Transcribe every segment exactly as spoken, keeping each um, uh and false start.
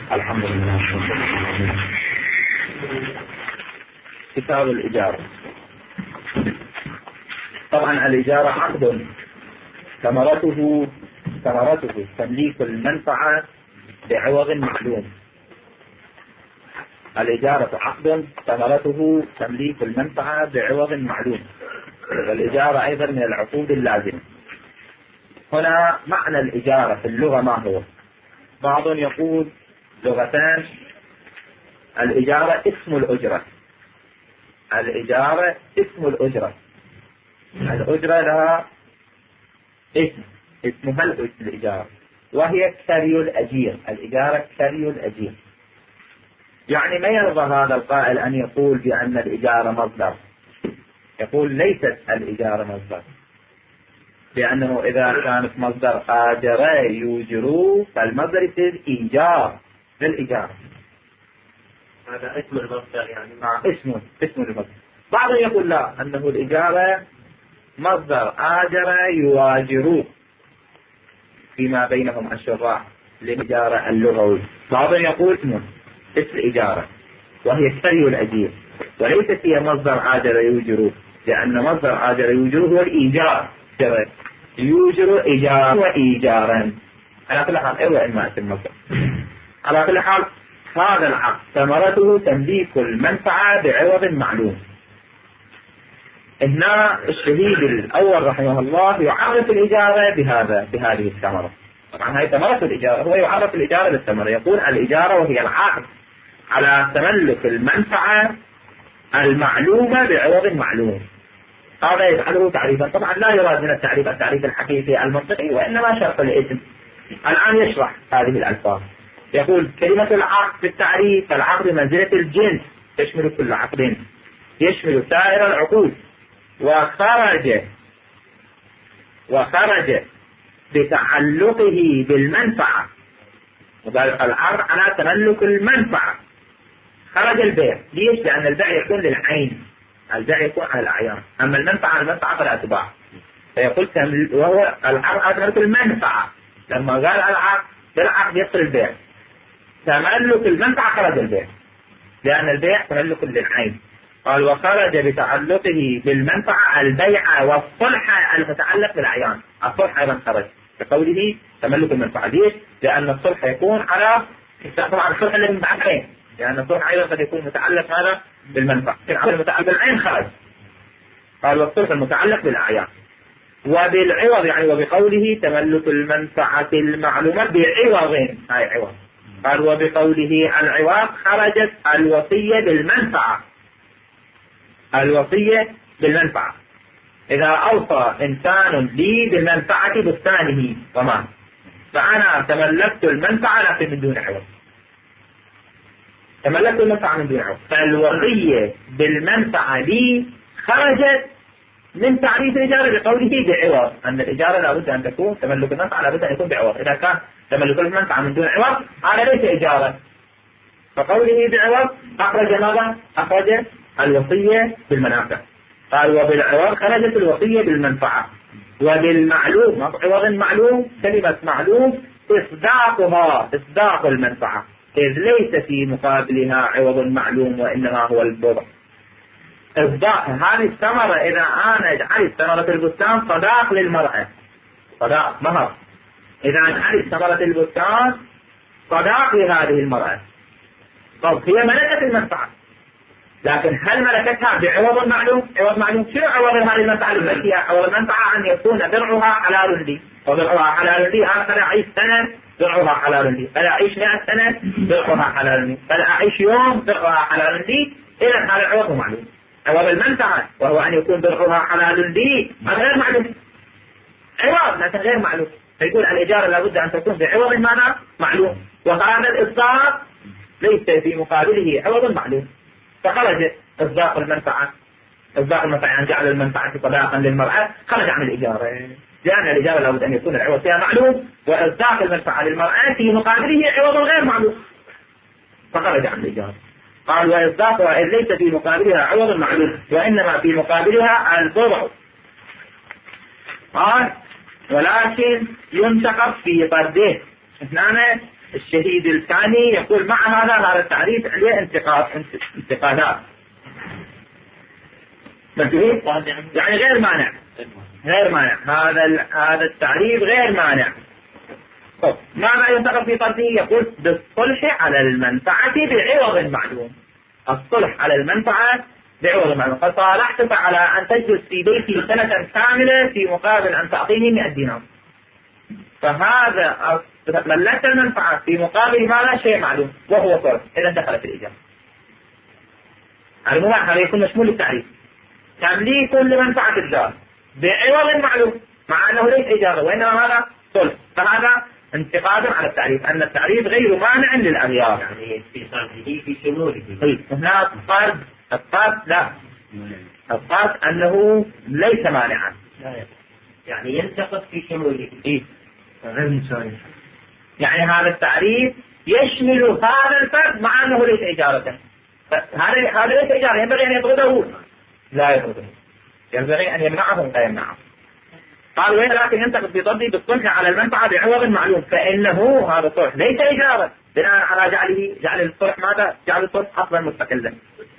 الحمد لله. كتاب الإجارة. طبعا الإجارة عقد ثمرته ثمرته تمليك المنفعة بعوض معلوم. الإجارة عقد ثمرته تمليك المنفعة بعوض معلوم، والإجارة أيضا من العقود اللازمة. هنا معنى الإجارة في اللغة ما هو؟ بعض يقول لغتان: الإجارة اسم الأجرة، الإجارة اسم الأجرة، الأجرة لها اسم، اسمها الإجارة، وهي كري الأجير، الإجارة كري الأجير. يعني ما يرضى هذا القائل أن يقول بأن الإجارة مصدر، يقول ليست الإجارة مصدر، لأنه إذا كانت مصدر آجر يوجر فالمصدر يصير إيجار للإجارة. هذا اسم المصدر يعني مع اسمه اسم المصدر. بعض يقول لا، أنه الإجارة مصدر آجر يواجر فيما بينهم الشراح للإجارة اللغوي. بعض يقول اسمه اسم إجارة وهي كري الأجير، وليست هي مصدر آجر يوجر، لأن مصدر آجر يوجر هو الإيجار، يوجر إيجار وإيجارا. على كل حال أيوة إما اسم مصدر. على كل حال هذا العقد ثمرته تمليك المنفعة بعوض معلوم. هنا الشهيد الأول رحمه الله يعرف الإجارة بهذا بهذه الثمرة. طبعا هذه ثمرة الإجارة، هو يعرف الإجارة بالثمرة، يقول الإجارة وهي العقد على تملك المنفعة المعلومة بعوض معلوم. هذا يجعله تعريفا، طبعا لا يراد من التعريف التعريف الحقيقي المنطقي، وإنما شرح الاسم. الآن يشرح هذه الألفاظ، يقول كلمة العقد في التعريف: العقد منزلة الجنس، يشمل كل عقد، يشمل سائر العقود، وخرج وخرج بتعلقه بالمنفعة. العقد على تملك المنفعة. خرج البيع، ليش؟ لأن البيع يكون للعين، البيع يكون على الأعيان، أما المنفعة المنفعة فالأتباع. فيقول وهو العقد على تملك المنفعة. لما قال العقد بالعقد يصل البيع، تملك المنفعة خرج البيع، لأن البيع تملك للعين. قال وخرج بتعلقه بالمنفعة البيع والصلح المتعلق بالأعيان. الصلح أيضا خرج بقوله تملك المنفعة. ليش؟ لأن الصلح يكون على طبعا الصلح الذي متعلق، لأن الصلح أيضا قد يكون متعلق هذا بالمنفعة، المتعلق بالعين خرج. قال والصلح المتعلق بالأعيان وبالعوض، يعني وبقوله تملك المنفعة المعلومة بعوض، هاي عوض. قال وبقوله العوض خرجت الوصية بالمنفعة، الوصية بالمنفعة. إذا أوصى إنسان لي بالمنفعة بستانه وما، فأنا تملكت المنفعة لكن من دون عوض، تملكت المنفعة من دون عوض. فالوصية بالمنفعة لي خرجت من تعريف الإجارة بقوله بعوض، أن الإجارة لابد أن تكون تملك المنفعة لابد أن يكون بعوض. إذا كان تملك المنفعة من دون عوض هذا ليس إجارة. فقوله بعوض أخرج ماذا؟ أخرج الوصية بالمنافع. قال وبالعوض خرجت الوصية بالمنفعة. وبالمعلوم، عوض معلوم، كلمة معلوم إصداقها إصداق المنفعة، إذ ليس في مقابلها عوض معلوم وإنما هو البضع. إصداق هذه الثمرة، إذا أنا جعلت ثمرة البستان صداق للمرأة، صداق مهر، إذا جعلت ثمرة البستان صداق لهذه المرأة، طب هي ملكت المنفعة، لكن هل ملكتها بعوض معلوم؟ عوض معلوم، شنو عوض هذه المنفعة التي عوض المنفعة؟ أن يكون درعها حلال لي، وضرعها حلال لي، أنا فلا أعيش سنة درعها حلال لي، فلا أعيش مئة سنة درعها حلال لي، فلا أعيش يوم درعها حلال لي. إذا هذا عوض معلوم. عوض المنفعة وهو أن يكون درعها حلال لي هذا غير معلوم، عوض لكن غير معلوم. فيقول الإجارة لابد أن تكون بعوض ماذا؟ معلوم، وهذا الإصداق ليس في مقابله عوض معلوم. فخرج إصداق المنفعة، إصداق المنفعة يعني جعل المنفعة صداقا للمرأة، خرج عن الإجارة، لأن الإجارة لابد أن يكون العوض فيها معلوم، وإصداق المنفعة للمرأة في مقابله عوض غير معلوم، فخرج عن الإجارة. قال وإصداقها إذ ليس في مقابلها عوض معلوم وإنما في مقابلها البضع. قال ولكن ينتقص في طرده. هنا الشهيد الثاني يقول مع هذا هذا التعريف عليه انتقاد انتقادات. يعني غير مانع غير مانع هذا هذا التعريف غير مانع. طب ماذا ينتقد في طرفه؟ يقول بالصلح على المنفعة بعوض معلوم. الصلح على المنفعة بعوض معلوم. قد صالحتك على أن تجلس في بيتي سنة كاملة في مقابل أن تعطيني مئة دينار، فهذا ملكت المنفعة في مقابل ماذا؟ شيء معلوم وهو صلح. إذا دخلت الإجابة. المهم هذا يكون مشمول للتعريف. تمليك لمنفعة الدار بعوض معلوم مع أنه ليس إجارة وإنما هذا صلح، فهذا انتقاد على التعريف أن التعريف غير مانع للأغيار. يعني في صرفه في شموله. هنا القصد القصد لا القصد أنه ليس مانعا، يعني ينتقد في شموله. إيه؟ يعني هذا التعريف يشمل هذا الفرد مع أنه ليس إجارة. هذا هذا ليس إجارة، ينبغي أن يطرده؟ لا يطرده، ينبغي أن يمنعه لا يمنعه. قال وين لكن ينتقد بضده بالصلح على المنفعة بعوض معلوم، فإنه هذا الصلح ليس إجارة بناء على جعله جعل الصلح ماذا؟ جعل الصلح أصلا مستقلا.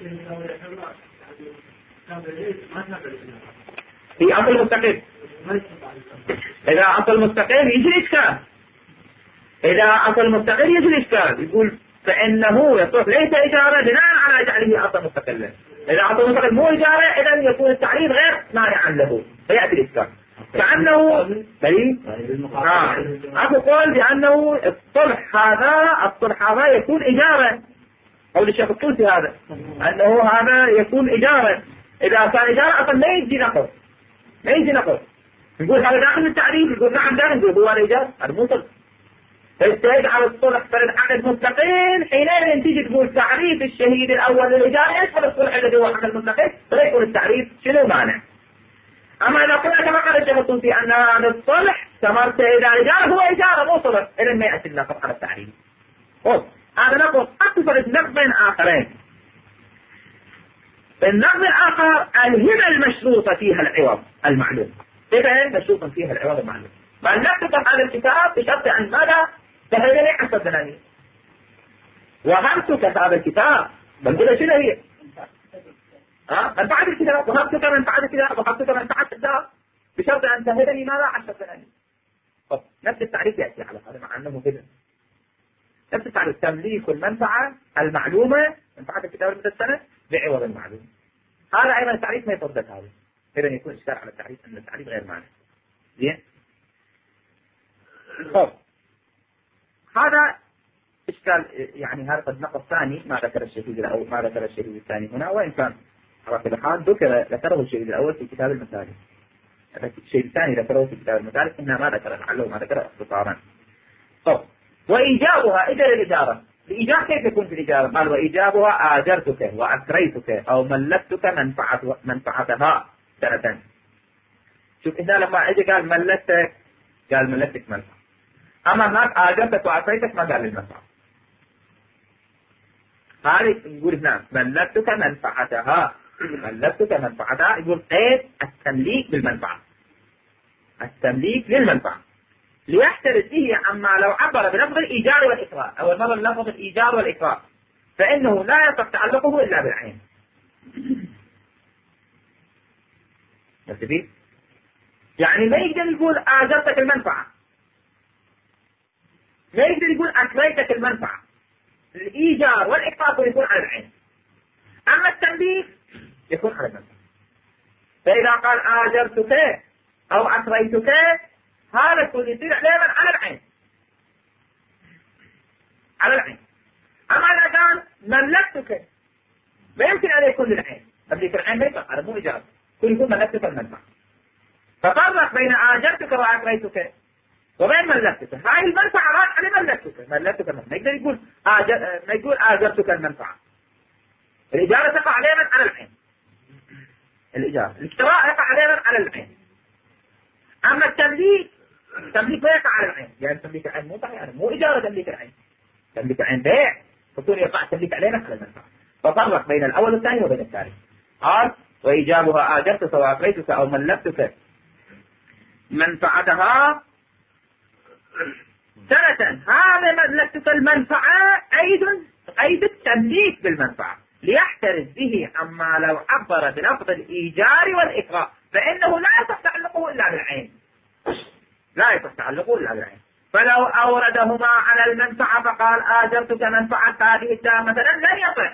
في أصل مستقل. إذا أصل مستقل يجي الإشكال. إذا أصل مستقل يجي الإشكال. يقول فإنه يصلح ليس إجارة بناء على جعله أصلا مستقلا. إذا أصل مستقل مو إجارة إذا يكون التعريف غير مانعا له، فيأتي الإشكال. كأنه بلي أكو قول بأنه الصلح هذا الصلح هذا يكون إجارة، أو للشيخ الطوسي هذا أنه هذا يكون إجارة. إذا كان إجارة أصلا ما يجي نقل ما يجي نقل نقول هذا داخل التعريف، يقول نعم داخل، يقول هو الإجارة هذا مو صلح. فاستيد على الصلح فرد عقد مستقل، حينئذ تيجي تقول تعريف الشهيد الأول للإجارة يشمل الصلح الذي هو عقد مستقل، فيكون التعريف شنو مانع. أما إذا قلنا كما قال الشيخ الطوسي أن هذا الصلح ثمرته إذا إجارة هو إجارة مو صلح، إذا ما يأتي النقض على التعريف. هذا نقض أكثر نقضين آخرين. النقض الآخر الهبة المشروطة فيها العوض المعلوم. هبة مشروطة فيها العوض المعلوم. بل نكتب هذا الكتاب بشرط أن ماذا؟ تهيئني عشر دنانير. وهمتك هذا الكتاب بنقول شنو هي؟ ها؟ منفعة الكتاب، وهبتك منفعة الكتاب، وهبتك منفعة الدار بشرط أن تهيئني ماذا؟ عشر دنانير. طب نفس التعريف يأتي على هذا مع أنه كذا. نفس التعريف تمليك المنفعة المعلومة منفعة الكتاب لمدة سنة بعوض المعلوم. هذا أيضا التعريف ما يصدق هذا، إذا يكون إشكال على التعريف أن التعريف غير مانع. زين؟ طب هذا إشكال، يعني هذا قد نقص ثاني ما ذكر الشهيد الأول ما ذكر الشهيد الثاني هنا، وإن كان على كل حال ذكر ذكره الشهيد الأول في كتاب المسالك، الشهيد الثاني ذكره في كتاب المسالك، إنها ما ذكر لعله ما ذكر اختصارا. طب وإيجابها إذا الإجارة، الإيجاب كيف يكون في الإجارة؟ قال وإيجابها آجرتك وأكريتك أو ملكتك منفعة منفعتها سنة. شوف هنا لما أجي قال ملكتك قال ملكتك منفعة، أما هناك آجرتك وأكريتك ما قال المنفعة. هذه نقول هنا ملكتك منفعتها، ملكتك منفعتها يقول قيد التمليك بالمنفعة، التمليك للمنفعة ليحترز به عما لو عبر بلفظ الإيجار والإكراه. أول مرة لفظ الإيجار والإكراه فإنه لا يصح تعلقه إلا بالعين. نستفيد؟ يعني ما يقدر يقول آجرتك المنفعة، ما يقدر يقول أكريتك المنفعة. الإيجار والإكراه يكون على العين، أما التمليك يكون على المنفعة. فإذا قال آجرتك أو أكريتك هذا كل يصير علامة على العين، على العين. أما إذا كان ملكتك ما يمكن أن يكون للعين، تمليك العين ما يصح، هذا مو إجارة، كل يكون ملكتك المنفعة. ففرق بين آجرتك وأكريتك وبين ملكتك. هاي المنفعة راجعة على ملكتك، ملكتك المنفعة. ما يقدر يقول آجر ما يقول آجرتك المنفعة. الإجارة تقع علامة على العين، الإجارة الاشتراء يقع علامة على العين. أما التمليك تمليك لا يقع على العين، يعني تمليك العين مو صحيح، يعني مو إجارة تمليك العين، تمليك العين بيع، فكون يقع تمليك علينا على المنفعة. ففرق بين الأول والثاني وبين الثالث. قال وإيجابها آجرتك وأكريتك أو ملكتك منفعتها سنة هذا مملكتك المنفعة قيد قيد التمليك بالمنفعة ليحترز به عما لو عبر بلفظ الإيجار والإكراه، فإنه لا يصح تعلقه إلا بالعين، لا يصح تعلقه إلا بالعين. فلو أوردهما على المنفعة فقال آجرتك منفعة هذه الدار مثلا لن يصح،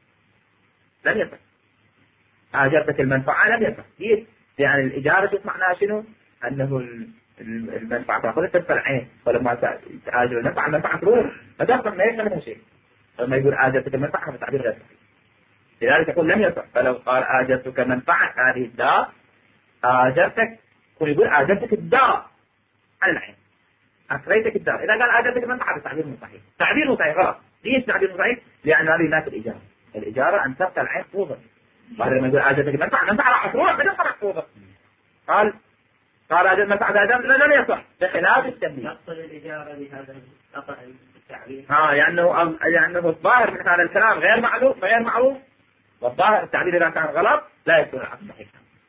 لن يصح. آجرتك المنفعة لم يصح. ليش؟ يعني الإجارة شوف معناها شنو؟ أنه المنفعة تأخذ تدفع العين، ولما تآجر المنفعة المنفعة تروح فتأخذ ما يفهم منها شيء. لما يقول آجرتك المنفعة هذا تعبير غير صحيح، لذلك يقول لم يصح. فلو قال آجرتك منفعة هذه الدار آجرتك، يقول آجرتك الدار على العين، أكريتك الدار. إذا قال آجرتك المنفعة هذا تعبير مو صحيح، تعبير مو صحيح غلط. ليش تعبير مو صحيح؟ لأن هذه ناس الإجارة، الإجارة أن تبقى العين فوضى. بعد لما يقول آجرتك المنفعة المنفعة راح تروح بدون خلاص فوضى. قال قال هذا المنفعة هذا لا يصح بخلاف التمليك. نقصد الإجارة بهذا التعبير. اه يعني يعني الظاهر من هذا الكلام غير معلوم غير معروف، والظاهر التعبير إذا كان غلط لا يكون العقد صحيح.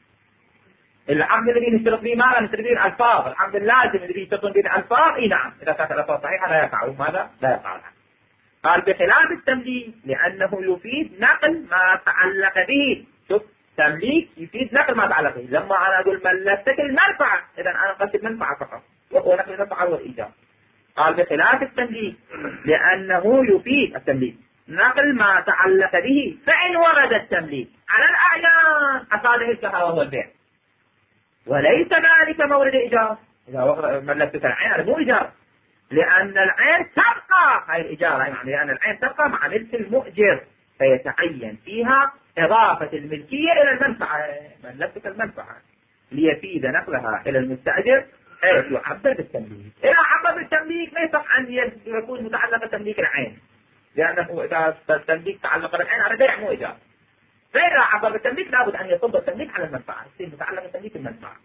العقد الذي نشترط به ماذا؟ نشترط به الألفاظ، العقد اللازم الذي يشترطون به الألفاظ اي نعم إذا كانت الألفاظ صحيحة لا يقع ماذا؟ لا يقع العقد. قال بخلاف التمليك لأنه يفيد نقل ما تعلق به. شوف تمليك يفيد نقل ما تعلق به. لما أنا أقول ملكتك المنفعة إذا أنا قلت المنفعة فقط، وهو نقل المنفعة والإيجار. قال بخلاف التمليك لأنه يفيد التمليك نقل ما تعلق به، فإن ورد التمليك على الأعيان أفاد مثلها وهو البيع، وليس ذلك مورد إيجار. إذا ملكتك العين هذا مو إيجار، لأن العين تبقى هاي الإجارة، يعني لأن العين تبقى مع ملك المؤجر، فيتعين فيها إضافة الملكية إلى المنفعة، ملكتك المنفعة ليفيد نقلها إلى المستأجر حيث يعبر بالتمليك. إذا عبر بالتمليك ما يصح أن يكون متعلق بتمليك العين، لأنه إذا التمليك تعلق بالعين على بيع مو إيجار. فإذا عبر بالتمليك لابد أن يصب التمليك على المنفعة، يصير متعلق بتمليك المنفعة.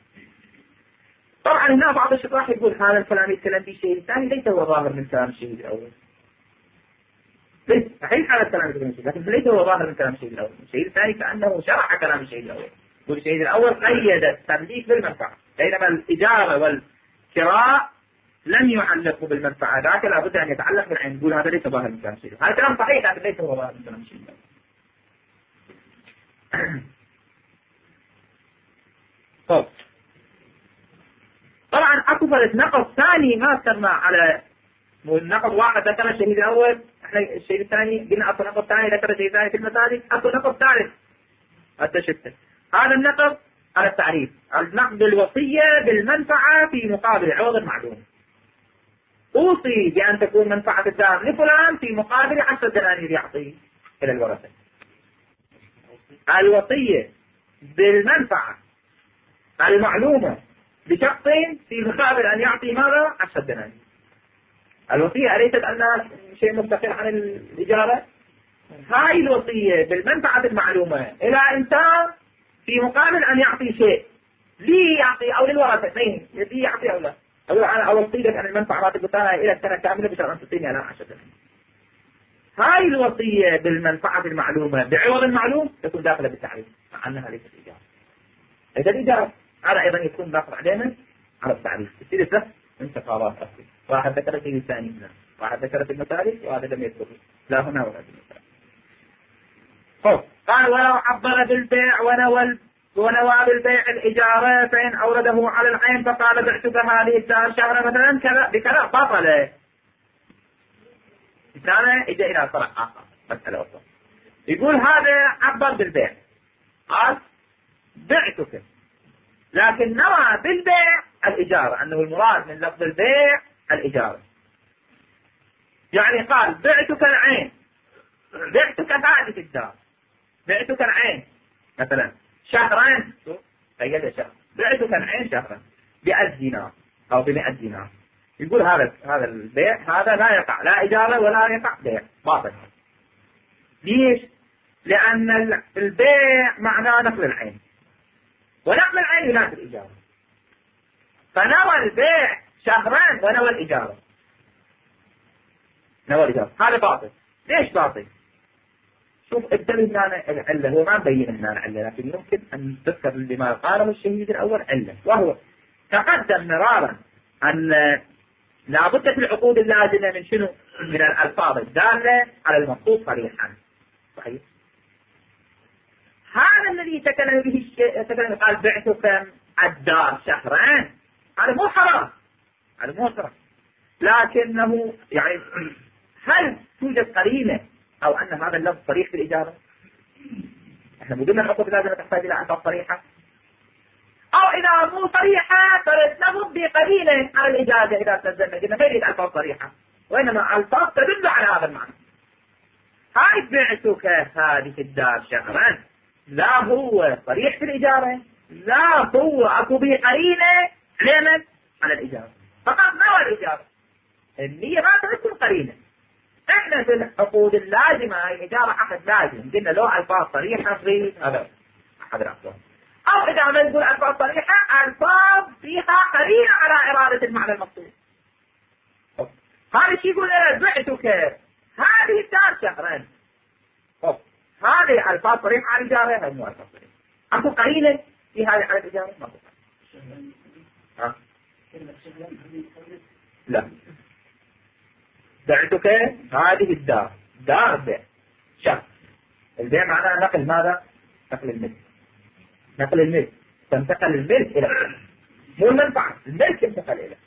طبعا هنا بعض الشراح يقول هذا الكلام يتكلم به الشيء الثاني ليس هو ظاهر من كلام الشيء الأول. ليس صحيح هذا الكلام يتكلم الشيء، لكن ليس هو ظاهر من كلام الشيء الأول. الشيء الثاني كأنه شرح كلام الشيء الأول. يقول الشيء الأول قيد التمليك بالمنفعة، بينما الإجارة والكراء لم يعلقوا بالمنفعة، ذاك لابد أن يتعلق بالعين. يقول هذا ليس ظاهر من كلام الشيء الأول. هذا كلام صحيح لكن ليس هو ظاهر من كلام الشيء الأول. طب طبعا اكو فرق نقض ثاني ما اثرنا على النقض. واحد ذكر الشهيد الاول، احنا الشهيد الثاني قلنا اكو نقض ثاني ذكر الشهيد الثاني في المسالك، اكو نقض ثالث التشتت. هذا النقض على التعريف، النقض الوصية بالمنفعة في مقابل عوض معلوم. اوصي بان تكون منفعة الدار لفلان في مقابل عشرة دنانير يعطي الى الورثة. الوصية بالمنفعة المعلومة بشخصين في مقابل أن يعطي ماذا؟ عشرة دنانير. الوصية أليست أنها شيء مستقل عن الإجارة؟ هاي الوصية بالمنفعة المعلومة إلى إنسان في مقابل أن يعطي شيء لي يعطي أو للورثة اثنين، لي يعطي أو لا، أقول أنا أوصي لك أن المنفعة ما تبقى إلى السنة كاملة بشرط أن تعطيني أنا عشرة دنانير. هاي الوصية بالمنفعة المعلومة بعوض المعلوم تكون داخلة بالتعريف مع أنها ليست إجارة. إذا الإجارة هذا أيضا يكون داخل علينا على التعريف. يصير ثلاث انتقالات أصلي، واحد ذكر في الثاني هنا، واحد ذكر في المثالث، وهذا لم يذكر لا هنا ولا في المثالث. خب قال ولو عبر بالبيع ونوى ونوى بالبيع الإجارة فإن أورده على العين فقال بعتك هذه الدار شهر مثلا كذا بكذا بطل. مثلا إجا إلى طرق آخر مسألة أخرى، يقول هذا عبر بالبيع قال بعتك، لكن نوى بالبيع الإجارة، أنه المراد من لفظ البيع الإجارة. يعني قال بعتك العين، بعتك هذه الدار، بعتك العين مثلا شهرين، قيد شهر، بعتك العين شهرا بألف دينار أو بمئة دينار. يقول هذا هذا البيع هذا لا يقع لا إجارة ولا يقع بيع، باطل. ليش؟ لأن البيع معناه نقل العين، ونقل العين يناسب الإجارة، فنوى البيع شهرين ونوى الإجارة، نوى الإجارة، هذا باطل. ليش باطل؟ شوف انتبه هنا العلة، هو ما مبين هنا العلة، لكن يمكن أن تذكر لما قاله الشهيد الأول علة، وهو تقدم مرارا أن لابد في العقود اللازمة من شنو؟ من الألفاظ الدالة على المقصود صريحا. صحيح. هذا الذي تكلم به الشيء، تكلم قال بعتك الدار شهرين، هذا مو حرام، هذا مو حرام، لكنه يعني هل توجد قرينة أو أن هذا اللفظ صريح في الإجارة؟ احنا قلنا العقود اللازمة تحتاج إلى ألفاظ صريحة، أو إذا مو صريحة فنفض بقرينة على الإجازة إذا تلزمنا، قلنا ما يريد ألفاظ صريحة وإنما ألفاظ تدل على هذا المعنى. هاي بعتك هذه الدار شهرا، لا هو صريح في الإجارة، لا هو أكو به قرينة لمن على الإجارة، فقط نوع الإجارة، النية ما تكون قرينة. احنا في العقود اللازمة هاي الإجارة عقد لازم، قلنا له ألفاظ صريحة في هذا أحد الأفضل، أو إذا ما نقول ألفاظ صريحة ألفاظ فيها قرينة على إرادة المعنى المقصود. هذا الشيء يقول أنا بعتك هذه الدار شهرا، هذه ألفاظ صريحة على الإجارة، هذه مو ألفاظ صريحة. أكو قرينة في هذه على الإجارة؟ ما أكو. ها؟ لا. بعتك هذه الدار، دار بيع، شهر. البيع معناه نقل ماذا؟ نقل الملك. نقل الملك، تنتقل الملك إلى الشهر. مو المنفعة، الملك ينتقل إلى.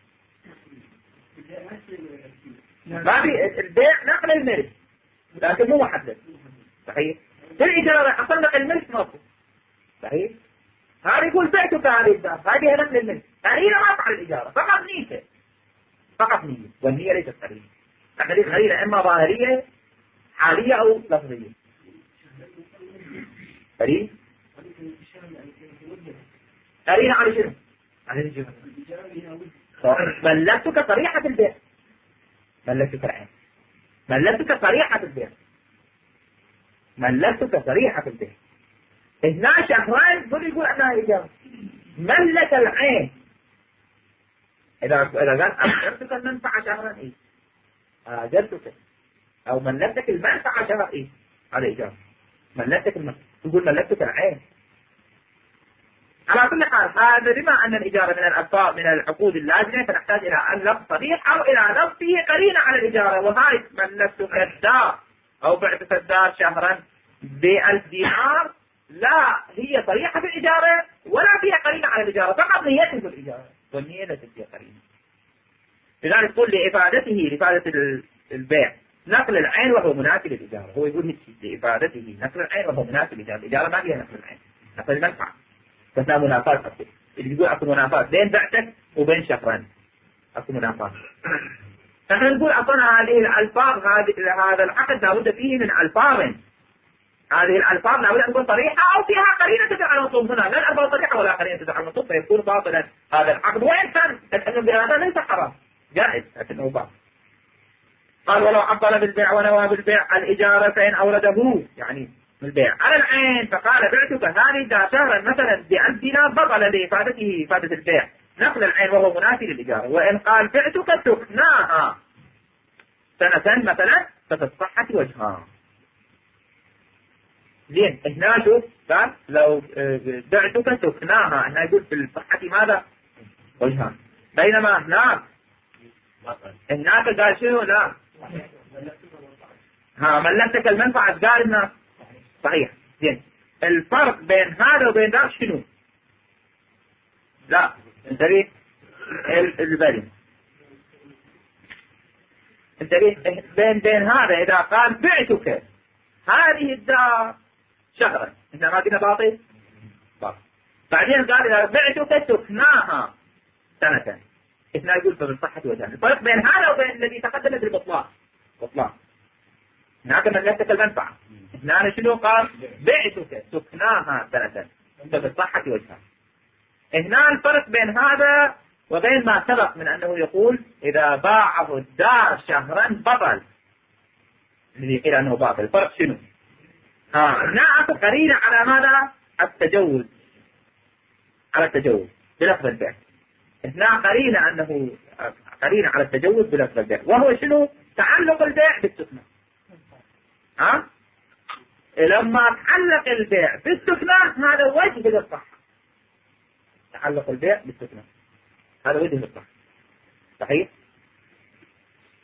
ما في البيع نقل الملك، لكن مو محدد. صحيح. في الإجارة أصلا نقل الملك ماكو. صحيح. هذا يقول بعتك هذه الدار، هذه نقل الملك. قرينة ما تفعل الإجارة، فقط نية. فقط نية، والنية ليست قرينة. تقريب قرينة إما ظاهرية حالية أو لفظية. قرينة قرينة على شنو؟ على الجهة. ملكتك صريحة البيع، ملكتك العين، ملكتك صريحة البيع، ملكتك صريحة البيع. هنا شهرين دول يقول أنها إجابة. ملك العين، إذا إذا قال أجرتك المنفعة شهرا إيه؟ أجرتك أو ملكتك المنفعة شهر إيه؟ هذا إجابة. ملكتك المنفعة، تقول ملكتك العين. على كل حال هذا بما أن الإجارة من الألفاظ من العقود اللازمة فنحتاج إلى اللفظ صريح أو إلى لفظ فيه قرينة على الإجارة. وهاي ملكتك الدار أو بعتك الدار شهرا بألف دينار، لا هي صريحة في الإجارة ولا فيها قرينة على الإجارة، فقط نيته في الإجارة والنية ليست فيها قرينة. لذلك تقول لإفادته لإفادة البيع نقل العين وهو منافي للإجارة. هو يقول هيك لإفادته نقل العين وهو منافي للإجارة. الإجارة ما فيها نقل العين، نقل المنفعة. فلا منافاة أصلا. اللي يقول أكو منافاة بين بعتك وبين شهرين، أكو منافاة. فإحنا نقول أصلا هذه الألفاظ هذا العقد لابد فيه من ألفاظ. هذه الألفاظ لابد أن تكون صريحة أو فيها قرينة تدل على المطلوب. هنا لا الألفاظ صريحة ولا قرينة تدل على المطلوب، فيكون باطلا هذا العقد وإن كان لأن بهذا ليس حرام، جائز لكنه باطل. قال ولو عبر بالبيع ونوى بالبيع الإجارة فإن أورده يعني البيع على العين فقال بعتك هذه الدار شهرا مثلا بألف دينار بطل لإفادته إفادة البيع نقل العين وهو منافي للإجارة. وإن قال بعتك سكناها سنة مثلا ففي الصحة وجهان. زين هنا شوف قال لو بعتك سكناها، هنا يقول في الصحة ماذا؟ وجهان. بينما هناك هناك قال شنو؟ لا ها ملكتك المنفعة قال الناس صحيح. زين الفرق بين هذا وبين ذاك شنو؟ لا انتبه البري انتبه بين بين هذا إذا قال بعتك هذه الدار شهرا، احنا ما قلنا باطل باطل. بعدين قال إذا بعتك سكناها سنة، اثنين يقول فبالصحة وجهان. الفرق بين هذا وبين الذي تقدم بالبطلان بطلان. هناك ملكتك المنفعة، هنا شنو قال؟ بعتك سكناها سنة فبالصحة وجهان. هنا الفرق بين هذا وبين ما سبق من أنه يقول إذا باعه الدار شهرا بطل، الذي قيل أنه باطل. الفرق شنو؟ ها هنا أكو قرينة على ماذا؟ التجوز، على التجوز بلفظ البيع. هنا قرينة أنه قرينة على التجوز بلفظ البيع، وهو شنو؟ تعلق البيع بالسكنة. ها لما تعلق البيع بالسكنة هذا وجه للصحة. تعلق البيع بالسكنة هذا وجه للصحة. صحيح.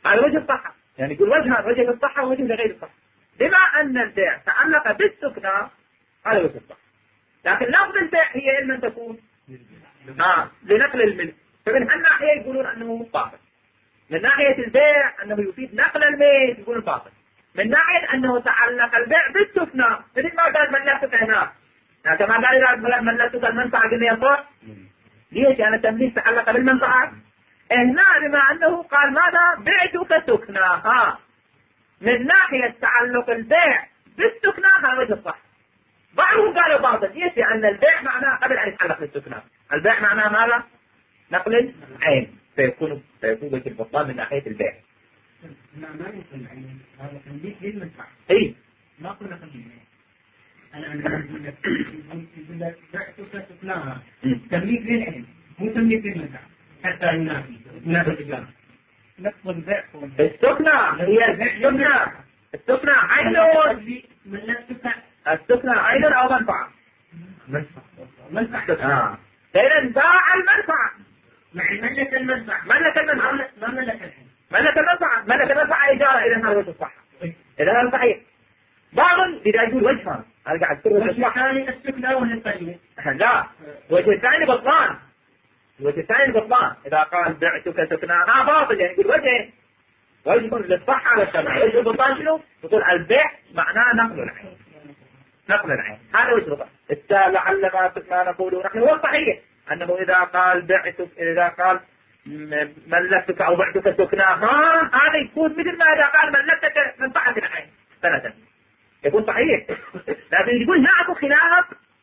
هذا وجه الصحة. يعني يقول وجهان، وجه للصحة ووجه لغير الصحة. بما أن البيع تعلق بالسكنى هذا وجه الصحة. لكن لفظ البيع هي إما تكون آه لنقل الملك، فمن هالناحية يقولون أنه باطل. من ناحية البيع أنه يفيد نقل الميت يقولون باطل. من ناحية أنه تعلق البيع بالسكنى مثل ما قال ملكتك هنا، يعني كما قال إذا ملكتك المنفعة قلنا يصح. ليش؟ أنا تمليك تعلق بالمنفعة. هنا بما أنه قال ماذا؟ بعتك سكنى، ها من ناحية تعلق البيع بالسكنى هذا وجه الصح. بعضهم قالوا باطل. ليش؟ لأن البيع معناه قبل أن يتعلق بالسكنى. البيع معناه ماذا؟ نقل العين، فيكون فيكون وجه البطلان من ناحية البيع. لا ما يمكن العين، هذا تمليك للمنفعة. إيه. ما قلنا تمليك. أنا أقول لك يقول لك بعتك سكناها تمليك للعين مو تمليك للمنفعة. حتى النافي نافي الإجارة. لفظ البيع السكنى هي السكنى. السكنى عين ملكتك. السكنى عين أو منفعة؟ منفعة. منفعة. آه. لأن باع المنفعة. مع ملك المنفعة. ملك المنفعة. ما ملك الحين. ملك المنفعة. ملك المنفعة إجارة. إذا هذا وجه الصح. إذا هذا صحيح. بعض إذا يقول وجهان هذا قاعد تقول وجه الثاني السكنى ولا الطيب؟ لا، وجه الثاني بطلان. الوجه الثاني بطلان. إذا قال بعتك سكناها باطل، يعني يقول وجه وجه يكون للصحة والشرع. وجه البطلان شنو؟ يقول البيع معناه نقل العين. نقل العين هذا وجه البطلان. لعل ما ما نقوله نحن هو الصحيح أنه إذا قال بعتك إذا قال ملكتك أو بعتك سكناها هذا يكون مثل ما إذا قال ملكتك منفعة العين سنة، يكون صحيح. لكن يقول هنا أكو خلاف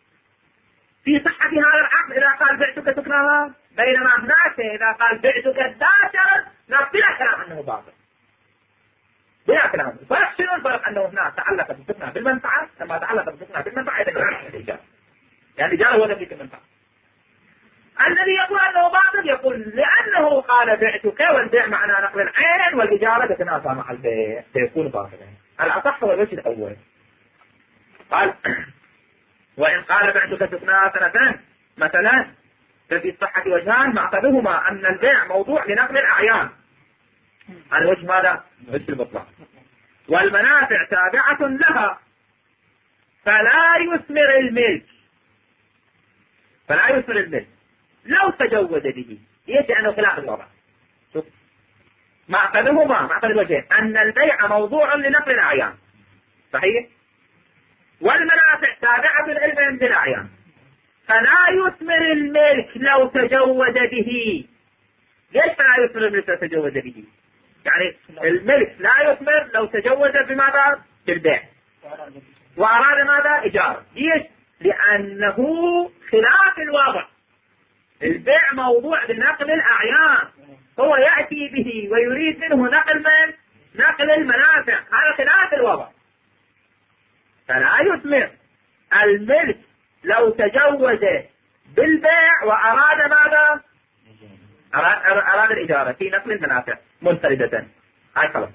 في صحة هذا العقد إذا قال بعتك سكناها، بينما هناك إذا قال بعتك الداشر لا بلا كلام أنه باطل. بلا كلام. الفرق شنو الفرق؟ أنه هنا تعلق بالسكنى بالمنفعة، لما تعلق بالسكنى بالمنفعة إذا كان الإيجار. يعني الإيجار هو تمليك المنفعة. الذي يقول أنه باطل يقول لأنه قال بعتك والبيع معنى نقل العين والإجارة تتنافى مع البيع فيكون باطلا. الأصح هو الوجه الأول. قال وإن قال بعتك سكناها سنتين مثلا ففي الصحة وجهان معقدهما أن البيع موضوع لنقل الأعيان. الوجه ماذا؟ وجه البطلان. والمنافع تابعة لها فلا يثمر الملك. فلا يثمر الملك لو تجوز به. ليش؟ لأنه خلاف الوضع. شوف معقدهما معقد الوجهين أن البيع موضوع لنقل الأعيان صحيح، والمنافع تابعة للعلم بالأعيان فلا يثمر الملك لو تجوز به. ليش فلا يثمر الملك لو تجوز به؟ يعني الملك لا يثمر لو تجوز بماذا؟ بالبيع وأراد ماذا؟ إيجار. ليش؟ لأنه خلاف الوضع. البيع موضوع لنقل الأعيان، هو يأتي به ويريد منه نقل من؟ نقل المنافع. هذا خلاف الوضع. فلا يثمر الملك لو تجوز بالبيع وأراد ماذا؟ أراد, أراد الإجارة في نقل المنافع منفردة. هاي خلاص.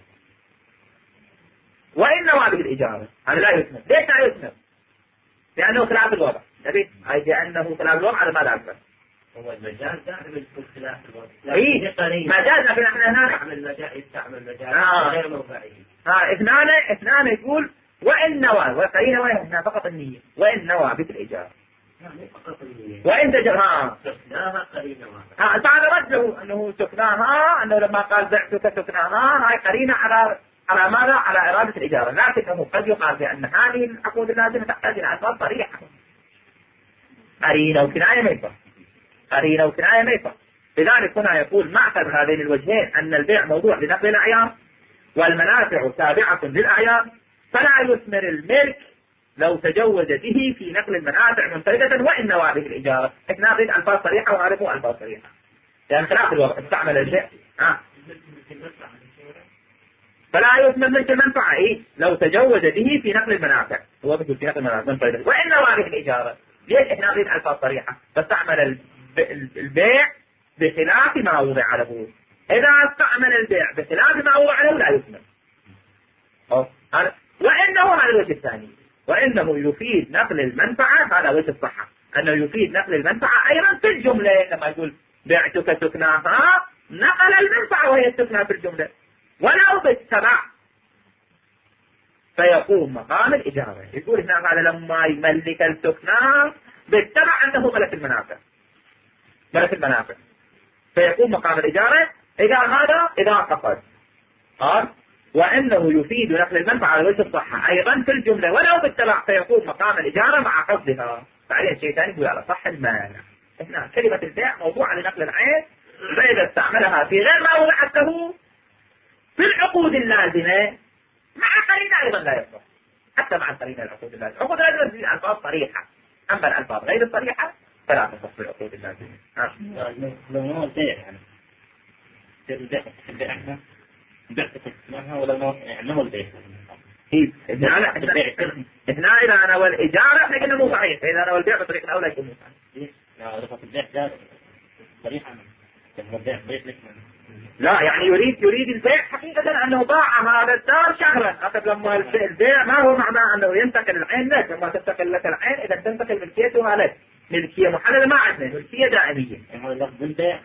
وإن نوى به الإجارة هذا لا يثمر. ليش لا يثمر؟ لأنه خلاف الوضع. نبي أي لأنه خلاف الوضع على ماذا أكبر؟ هو المجال دائما يكون خلاف الوضع. إيه مجال. لكن إحنا هنا يستعمل مجال يستعمل مجال آه. غير موضعي. ها اثنان اثنان يقول وإن نوى وقيل وين هنا فقط النية. وإن نوى به الإجارة وإن تجرها سكناها قرينة. ها بعد رجله أنه سكناها أنه لما قال بعتك سكناها هاي قرينة على على ماذا؟ على إرادة الإجارة. لكنه قد يقال بأن هذه العقود اللازمة تحتاج إلى أسباب صريحة. قرينة وكناية ما يصح. قرينة وكناية ما يصح. لذلك هنا يقول معقد هذين الوجهين أن البيع موضوع لنقل الأعيان والمنافع تابعة للأعيان فلا يثمر الملك لو تجوز به في نقل المنافع منفردة وإن نوى به الإجارة. احنا نريد ألفاظ صريحة ونعرفه ألفاظ صريحة. لأن خلاف الوضع استعمل البيع آه. فلا يثمر ملك المنفعة إيه؟ لو تجوز به في نقل المنافع هو بيقول في نقل المنافع منفردة وإن نوى به الإجارة. ليش احنا نريد ألفاظ صريحة؟ فاستعمل البيع بخلاف ما وضع له. إذا استعمل البيع بخلاف ما وضع له لا يثمر. وإنه هذا الوجه الثاني وإنه يفيد نقل المنفعة. هذا وجه الصحة أنه يفيد نقل المنفعة أيضا في الجملة. لما يقول بعتك سكناها نقل المنفعة وهي السكنى في الجملة. ولو بالسبع فيقوم مقام الإجارة. يقول هنا هذا لما يملك السكنى بالسبع أنه ملك المنافع ملك المنافع فيقوم مقام الإجارة إذا هذا إذا قصد. قال وأنه يفيد نقل المنفعة على وجه الصحة أيضا في الجملة ولو بالسبع فيقوم مقام الإجارة مع قصدها. بعدين شيء ثاني يقول على صح المانع. هنا كلمة البيع موضوعة لنقل العين فإذا استعملها في غير ما وضعت له في العقود اللازمة مع قرينة أيضا لا يصح. حتى مع قرينة العقود اللازمة العقود اللازمة في ألفاظ صريحة، أما الألفاظ غير الصريحة فلا تصح في العقود اللازمة. لو ما البيع يعني البيع البيع احنا بعتك اسمها ولا ما يعني هو البيع هنا هنا إذا أنا والإجارة احنا قلنا مو صحيح، إذا أنا والبيع بطريقة أولى يكون مو صحيح. لا رفض البيع ده صريحة البيع بيع لك لا يعني يريد يريد البيع حقيقة أنه باع هذا الدار شهرا. أخذ لما البيع ما هو معناه أنه ينتقل العين لك. لما تنتقل لك العين إذا تنتقل ملكيتها لك ملكية محددة ما عندنا ملكية دائمية. يعني لفظ البيع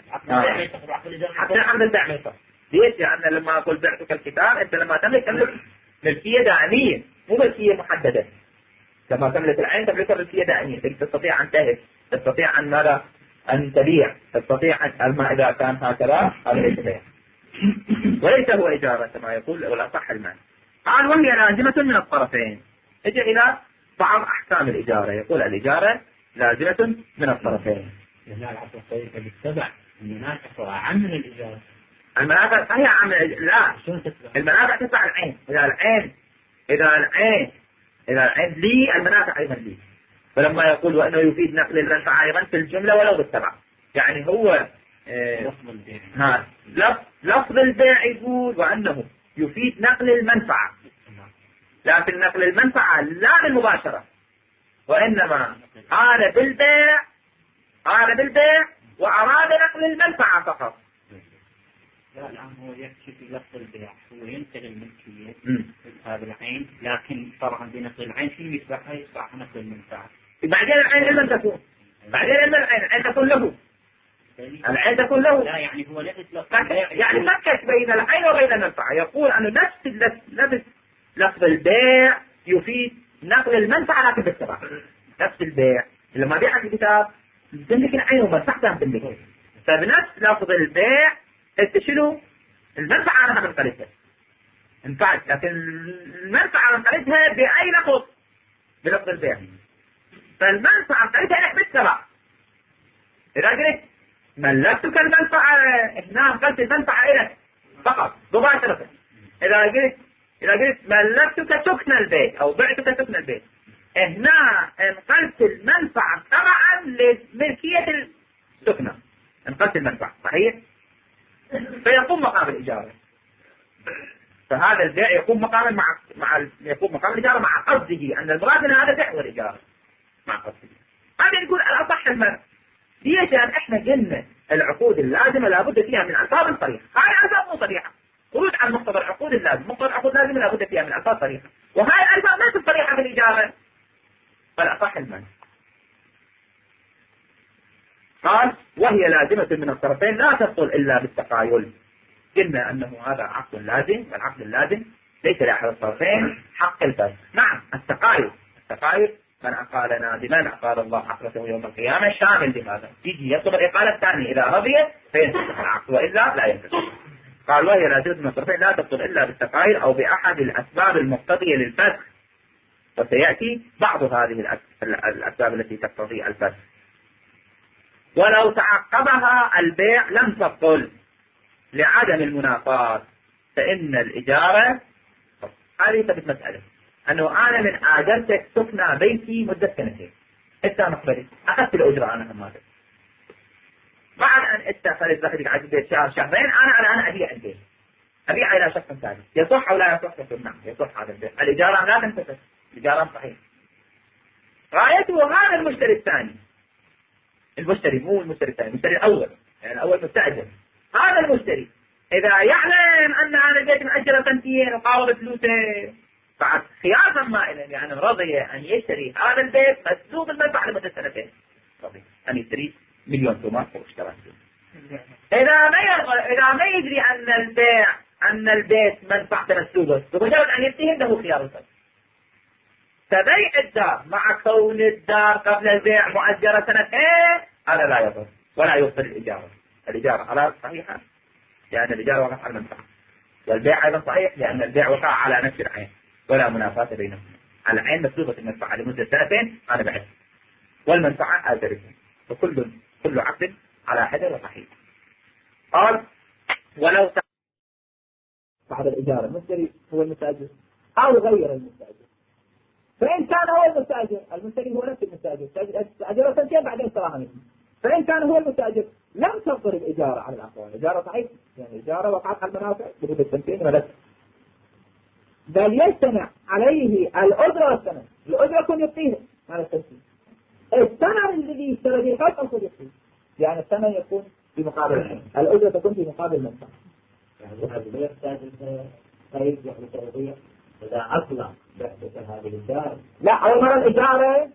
حتى عقد البيع ما يصح. ليش؟ لأن لما أقول بعتك الكتاب أنت لما تملك تملك ملكية دائمية مو ملكية محددة. لما تملك العين تملك ملكية دائمية تستطيع أن تهب تستطيع أن ماذا أن تبيع تستطيع أن ما إذا كان هكذا هذا ليس بيع وليس هو إجارة كما يقول ولا صح المعنى. قال وهي لازمة من الطرفين. اجي إلى بعض أحكام الإجارة. يقول الإجارة لازمة من الطرفين. لا العصر الطريقة بالسبع المنافع عام من الإجارة. المنافع هي عام لا المنافع تتبع العين. إذا العين إذا العين إذا العين لي المنافع أيضا لي. فلما يقول وأنه يفيد نقل المنفعة أيضا في الجملة ولو بالسبع يعني هو لفظ البيع ها لفظ البيع يقول وأنه يفيد نقل المنفعة لكن نقل المنفعة لا بالمباشرة وإنما قال بالبيع قال بالبيع وأراد نقل المنفعة فقط. لا الآن هو يكفي في لفظ البيع هو ينتقل الملكية هذا العين لكن طبعا بنقل العين شنو يتبعها يتبعها نقل المنفعة. بعدين العين لمن تكون؟ بعدين لمن العين؟ العين تكون له. العين تكون له. لا يعني هو لبس لفظ البيع يعني فكك بين العين وبين المنفعة. يقول أنه نفس لبس لفظ البيع يفيد نقل المنفعة لكن بالسبع. نفس البيع لما بيع الكتاب تملك العين ومنفعتها تملك. فبنفس لفظ البيع انت شنو المنفعة أنا بنقلتها انفعت لكن المنفعة بنقلتها بأي لفظ بلفظ البيع. فالمنفعة بنقلتها بالسبع. إذا قلت ملكتك المنفعة هنا قلت المنفعة إلك فقط مباشرة. إذا قلت إذا قلت ملكتك سكن البيت أو بعتك سكن البيت هنا انقلت المنفعة طبعا لملكية السكنة انقلت المنفعة صحيح. فيقوم مقام الإجارة. فهذا البيع يقوم مقاما مع مع يقوم مقام الإجارة مع قصده أن المراد من هذا البيع والإجارة مع قصده. هذا يقول الأصح المرء. ليش؟ لأن إحنا قلنا العقود اللازمة لابد فيها من ألفاظ صريحة. هاي ألفاظ مو صريحة. خروج عن مقتضى العقود اللازمة. مقتضى العقود اللازمة لابد فيها من ألفاظ صريحة. وهاي الألفاظ ليست صريحة في الإجارة. فالأصح المرء. قال وهي لازمة من الطرفين لا تبطل إلا بالتقايل. قلنا أنه هذا عقد لازم والعقد اللازم ليس لأحد الطرفين حق الفسخ. نعم التقايل التقايل من أقال نادما أقال الله حقته يوم القيامة شامل لهذا. يجي يطلب الإقالة الثانية إذا رضي فينفسخ العقد وإلا لا ينفسخ. قال وهي لازمة من الطرفين لا تبطل إلا بالتقايل أو بأحد الأسباب المقتضية للفسخ. وسيأتي بعض هذه الأسباب التي تقتضي الفسخ. ولو تعقبها البيع لم تبطل لعدم المنافاة فإن الإجارة هذه ثبت مسألة أنه أنا من آجرتك سكنى بيتي مدة سنتين أنت مقبلي أخذت الأجرة أنا هم هذا بعد أن أنت خلت دخلك على البيت شهر شهرين أنا أنا أنا أبيع البيت أبيع إلى شخص ثاني يصح أو لا يصح؟ يقول نعم يصح هذا البيع. الإجارة لا تنفسخ الإجارة صحيح. غايته هذا المشتري الثاني المشتري مو المشتري الثاني المشتري الأول يعني الأول مستأجر. هذا المشتري إذا يعلم أن هذا البيت مأجر سنتين وقاوض فلوسه بعد خيار ما إلى يعني رضي أن يشتري هذا البيت مسلوب المنفعة لمدة سنتين رضي أن يشتري مليون ثمار واشترى. إذا ما إذا ما يدري أن البيع أن البيت منفعة مسلوبة بمجرد أن ينتهي له خيار الفسخ. فبيع الدار مع كون الدار قبل البيع مؤجرة سنتين هذا لا يضر ولا يبطل الإجارة. الإجارة على صحيحة لأن الإجارة وقع على المنفعة، والبيع أيضا صحيح لأن البيع وقع على نفس العين ولا منافاة بينهم. على عين مسلوبة المنفعة لمدة سنتين أنا بعت، والمنفعة آجرتها، فكل كل عقد على حد وصحيح. قال ولو بعد الإجارة المشتري هو المستأجر أو غير المستأجر، فإن كان هو المستأجر المشتري هو نفس المستأجر استأجر سنتين بعدين اشتراها منه، فإن كان هو المستأجر لم تبطل الإجارة على الأقوال. الإجارة صحيح يعني الإجارة وقعت على المنافع بمدة سنتين ولا بل يجتمع عليه الأجرة والثمن. الأجرة يكون يبقيه على التنفيذ، الثمن الذي يشتري به خلق يكون يبقيه، يعني الثمن يكون في مقابل الحين، الأجرة تكون في مقابل المنفعة. يعني هذا لا يحتاج قيد يعني توضيح إذا أطلق بحث هذه الإجارة. لا أول مرة الإجارة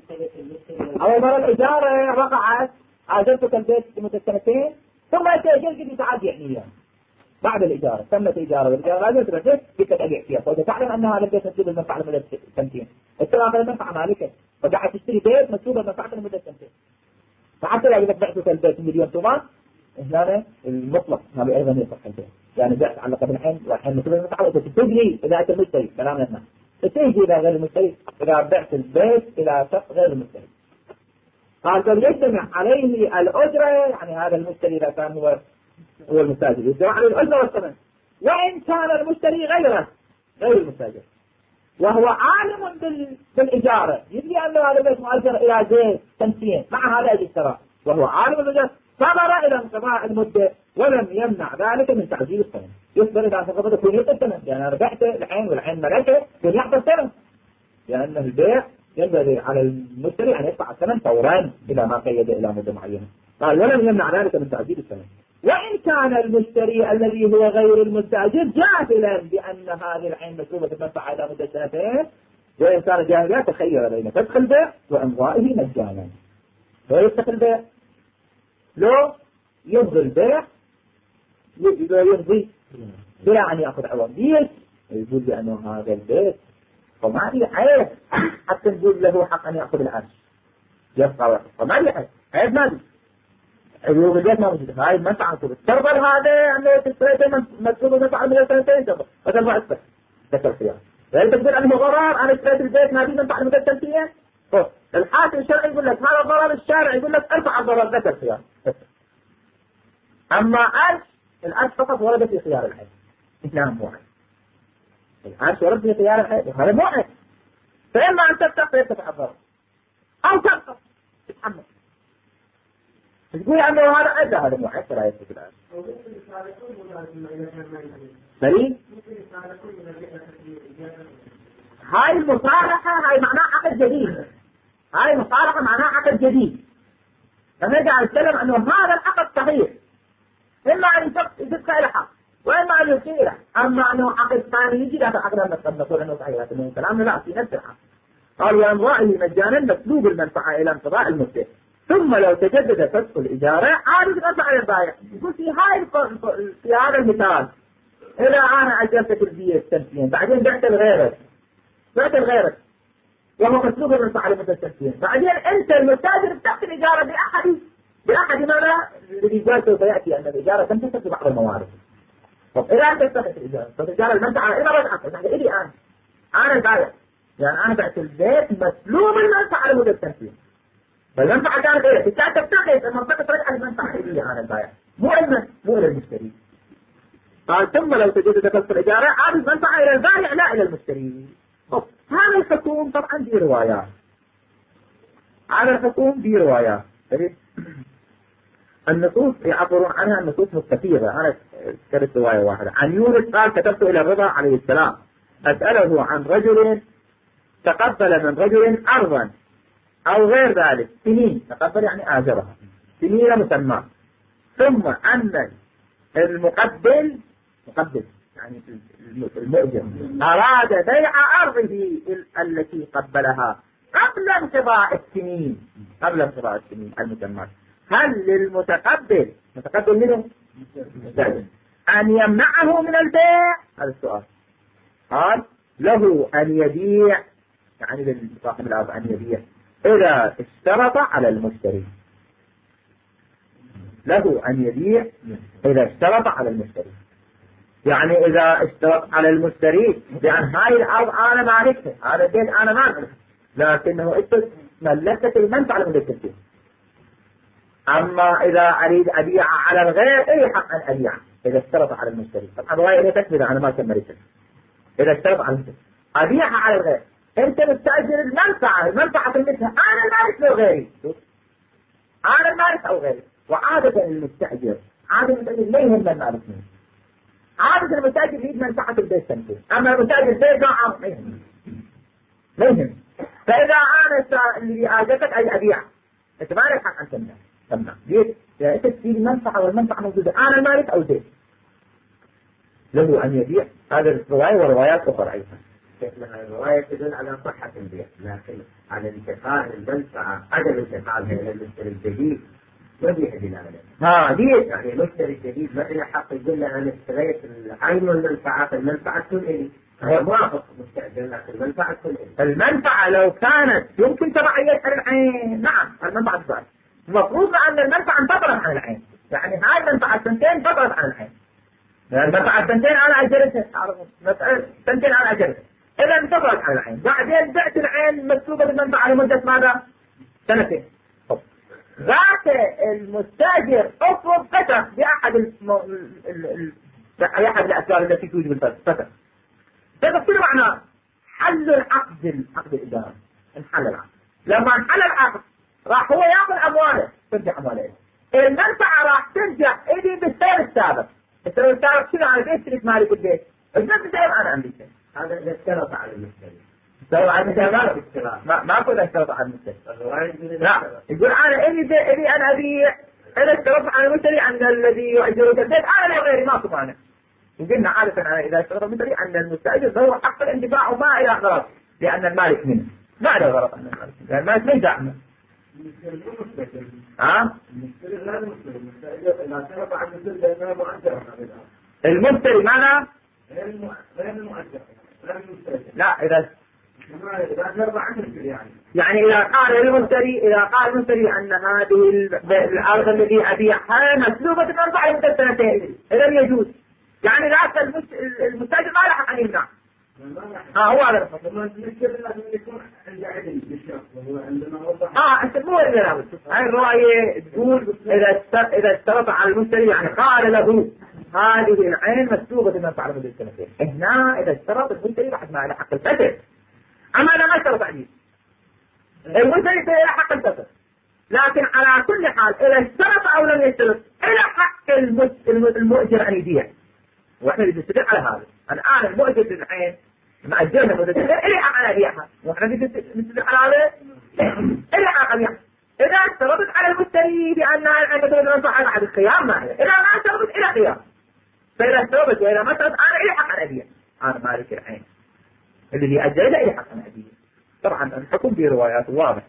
أول مرة الإجارة وقعت أجرتك البيت لمدة سنتين ثم أجل قد يتعدي يعني يعني. بعد الإجارة تمت إجارة والإجارة لا يجب البيت قلت أبيع فيها، فإذا تعلم أن هذا البيت مسلوب المنفعة لمدة سنتين اشترى هذا المنفعة مالكه وقاعد تشتري بيت مسلوب المنفعة لمدة سنتين، فحتى لو قلت بعتك البيت مليون تومان هنا المطلق هذا أيضا يصح البيت، يعني بعت على قبل الحين والحين مسلوب المنفعة وتتجري إذا أنت المشتري كلامنا هنا تتجي إلى غير المشتري إذا بعت البيت إلى شخص غير المشتري. قال بل يجتمع عليه الأجرة يعني هذا المشتري إذا كان هو هو المستاجر يجتمع عليه الأجرة والثمن، وإن كان المشتري غيره غير المستاجر وهو عالم بال... بالإجارة يدري أنه هذا البيت مؤجر إلى زيت سنتين مع هذا الاشتراء وهو عالم بالإجارة صبر إلى انقضاء المدة ولم يمنع ذلك من تعجيل الثمن. يصبر إذا انقضى يكون يعطي الثمن، يعني أنا بعته الحين والحين ملكه يكون يعطي الثمن، لأن البيع ينبغي على المشتري أن يدفع الثمن فورا إلى ما قيد إلى مدة معينة. قال ولم يمنع ذلك من تعجيل الثمن. وإن كان المشتري الذي هو غير المستأجر جاهلا بأن هذه العين مسلوبة المنفعة إلى مدة سنتين، وإن كان جاهلا تخير بين فسخ البيع وإمضائه مجانا. لو يفسخ البيع لو يمضي البيع يمضي بلا أن يأخذ عوض ليش؟ يقول بأنه هذا البيت فما لي عيب حتى نقول له حق أن يأخذ العرش يبقى واحد، فما لي عيب عيب ما لي عيوب البيت ما موجودة. هاي المنفعة تقول ترضى هذا أنه تشتري مسؤول المنفعة من سنتين ترضى فترضى أكثر ذكر فيها، لأن تقول أنه ضرر أنا اشتريت البيت ما في منفعة لمدة سنتين. الحاكم الشرعي يقول لك هذا ضرر الشارع يقول لك ارفع الضرر ذكر فيها. أما عرش العرش فقط ورد في خيار الحي. نعم مو عرش العرش ورد في خيار الحي وهذا مو عرش، فإما أن تتقى يرتفع الضرر أو تبقى تتحمل تقول أنه هذا أدى هذا مو عرش لا يثبت العرش. دليل هاي المصالحة هاي معناها عقد جديد، هاي المصالحة معناها عقد جديد. فنرجع نتكلم أنه هذا العقد صحيح، إما أن يبقى إلى حق وإما أن يبقى إلى حق. أما أنه عقد ثاني يجي لا فعقد أن نقول أنه صحيح لكن كلامنا لا في نفس الحق. قال وإمضائه مجانا مسلوب المنفعة إلى انقضاء المدة ثم لو تجدد فسخ الإجارة عادت الأنفعة للبائع. يقول في هاي في هذا المثال إذا أنا أجلتك البيت سنتين بعدين بعت لغيرك بعت لغيرك وهو مسلوب المنفعة لمدة سنتين، بعدين أنت المستاجر بتأخذ الإجارة بأحد بأحد ماذا الذي جالسه سيأتي أن الإجارة تنتهي في بعض الموارد. طب إذا أنت تأخذ الإجارة فالإجارة المنفعة إذا رجعت يعني إلي أنا أنا البائع يعني أنا بعت البيت مسلوب المنفعة لمدة سنتين فالمنفعة كانت إيه تتأتى تأخذ المنطقة ترجع المنفعة إلي أنا البائع مو إلنا مو إلى المشتري. قال ثم لو تجدد فسخ الإجارة عاد المنفعة إلى البائع لا إلى المشتري. طب هذا الحكم طبعا دي روايات هذا الحكم دي روايات النصوص يعبرون عنها النصوص مستفيضة. أنا ذكرت رواية واحدة عن يونس قال كتبت إلى الرضا عليه السلام أسأله عن رجل تقبل من رجل أرضا أو غير ذلك سنين، تقبل يعني آجرها سنين مسمى، ثم أن المقبل مقبل يعني المؤجر أراد بيع أرضه التي قبلها قبل انقضاء السنين قبل انقضاء السنين المسمى، هل للمتقبل متقبل منه أن يمنعه من البيع؟ هذا السؤال. قال له أن يبيع، يعني لصاحب الأرض أن يبيع إذا اشترط على المشتري، له أن يبيع إذا اشترط على المشتري. يعني إذا اشترط على المشتري بأن هاي الأرض أنا مالكها، هذا البيت أنا مالكه، لكنه أنت ملكت المنفعة لملك البيت. أما إذا أريد أبيع على الغير أي حق أن أبيع إذا اشترط على المشتري. طبعا الغير تكذب، أنا ما كملت. إذا اشترط على المشتري أبيعها على الغير، أنت مستأجر المنفعة، المنفعة تملكها أنا المالك لو غيري، أنا المالك أو غيري. وعادة المستأجر عادة المستأجر لا يهم المالك منه، عادة المستأجر يريد منفعة البيت تنفذ، أما المستأجر البيت ما يهم ما يهم. فإذا أنا اللي أجتك أي أبيع، أنت ما لك حق أن تمنع تمنع جيت يعني أنت تجيب المنفعة والمنفعة موجودة، أنا المالك أو زيت، له أن يبيع. هذا الرواية وروايات أخرى أيضا. الرواية تدل على صحة البيع، لكن على انتقال المنفعة عدم انتقالها إلى المشتري الجديد ما فيها دلالة. ها دي يعني المشتري الجديد ما له حق يقول له أنا اشتريت العين والمنفعة، المنفعة تكون إلي، هو موافق مستأجر لكن المنفعة تكون إلي. المنفعة لو كانت يمكن تبعية العين، نعم المنفعة تبعية، المفروض أن المنفعة انفصلت عن العين، يعني هاي المنفعة السنتين انفصلت عن العين. المنفعة السنتين أنا أجرتها، مسألة سنتين أنا أجرتها، إذا انفصلت عن العين، بعدين بعت العين مسلوبة المنفعة لمدة ماذا؟ سنتين. ذات المستاجر أفرض فتح بأحد الم... ال... ال... بأحد الأسباب التي توجب الفتح فتح فتح كل معنى حل العقد، عقد الإدارة انحل العقد. لما انحل العقد راح هو يأخذ أمواله، ترجع أمواله، المنفعة راح ترجع إلي بالسير السابق. السير السابق شنو؟ أنا بيت شريك مالك البيت، النفس السير أنا عندي. هذا إذا اشترط على المشتري. اشترط على المشتري ما ما أقول اشترط على المشتري. لا يقول أنا إلي إلي أنا أبيع، إذا اشترط على المشتري أن الذي يؤجر البيت أنا لا غيري ما أصبح. وقلنا عادة إذا اشترط المشتري أن المستأجر له حق الانتفاع وما إلى غرض، لأن المالك منه ما له غرض أن المالك منه، لأن المالك ما يدعمه. ها؟ المشتري ماذا؟ لا إذا يعني إذا قال المشتري إذا قال المشتري أن هذه الأرض التي أبيعها مسلوبة المنفعة لمدة سنتين، إذا يجوز. يعني لا المستأجر ما له حق أن يمنع. ها هو هذا الفضل. اه انت مو اللي لا هاي الرواية تقول اذا اذا اشترط على المشتري، يعني قال له هذه العين مسلوبة المنفعة لمدة سنتين، هنا اذا اشترط المشتري بعد ما له حق الفتح. اما اذا ما اشترط عليه المشتري له حق الفتح، لكن على كل حال اذا اشترط او لم يشترط الى حق المؤجر ان يبيع. واحنا بنستدل على هذا الان المؤجر للعين ما أجرنا مدة إلي حق على بيعها، وإحنا نستدل على هذا إلي حق بيعها. إذا اشترطت على المشتري بأنها العين تريد المنفعة بعد القيام ما هي، إذا ما اشترطت إلى قيام. فإذا اشترطت وإذا ما اشترطت أنا إلي حق على بيع، أنا مالك العين اللي أجر له إلي حق على بيع. طبعا الحكم في روايات واضح.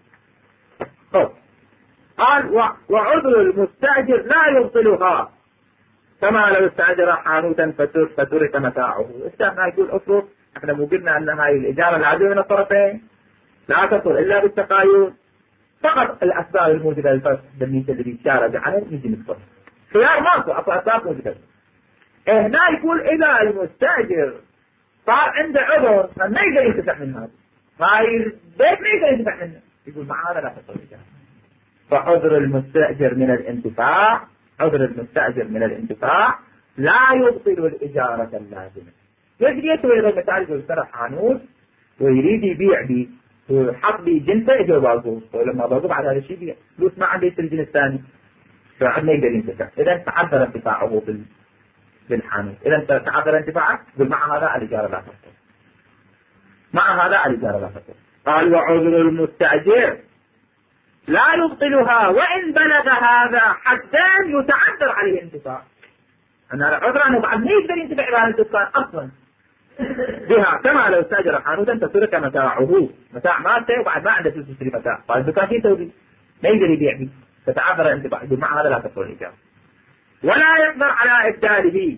قال وعذر المستأجر لا يبطلها كما لو استأجر حانوتا فترك متاعه. استثناء يقول افرض احنا مو قلنا ان هاي الاجاره العاديه من الطرفين لا تصل الا بالتقايد، فقط الاسباب الموجوده للفرق بالنسبه اللي بيتشارج عليه يجي نفصل خيار ماكو اكو اسباب موجوده. هنا يقول اذا المستاجر صار عنده عذر ما يقدر ينتفع من هذا، هاي البيت ما يقدر ينتفع منه، يقول مع هذا لا تصل الاجاره. فعذر المستاجر من الانتفاع عذر المستأجر من الانتفاع لا يبطل الإجارة اللازمة. يجري يسوي إذا المتاجر يقول اشترى حانوت ويريد يبيع بي وحط بي جنسه يجي باقوه، ولما باقوه بعد هذا الشيء بيع فلوس ما عنده يشتري الجنس الثاني فعندنا يقدر ينتفع. إذا تعذر انتفاعه بالحانوت، إذا تعذر انتفاعه يقول مع هذا الإجارة لا تبطل، مع هذا الإجارة لا تبطل. قال وعذر المستأجر لا يبطلها وإن بلغ هذا حتى يتعذر عليه الانتفاع. أنا عذر أنه بعد ما يقدر ينتفع بهذا الدكان أصلا بها، كما لو استأجر حانوتا فترك متاعه، متاع مالته وبعد ما عنده فلوس يشتري متاع، فالدكان فيه تولي ما يقدر يبيع به فتعذر الانتفاع، يقول مع هذا لا تبطل الإجارة. ولا يقدر على إبداله.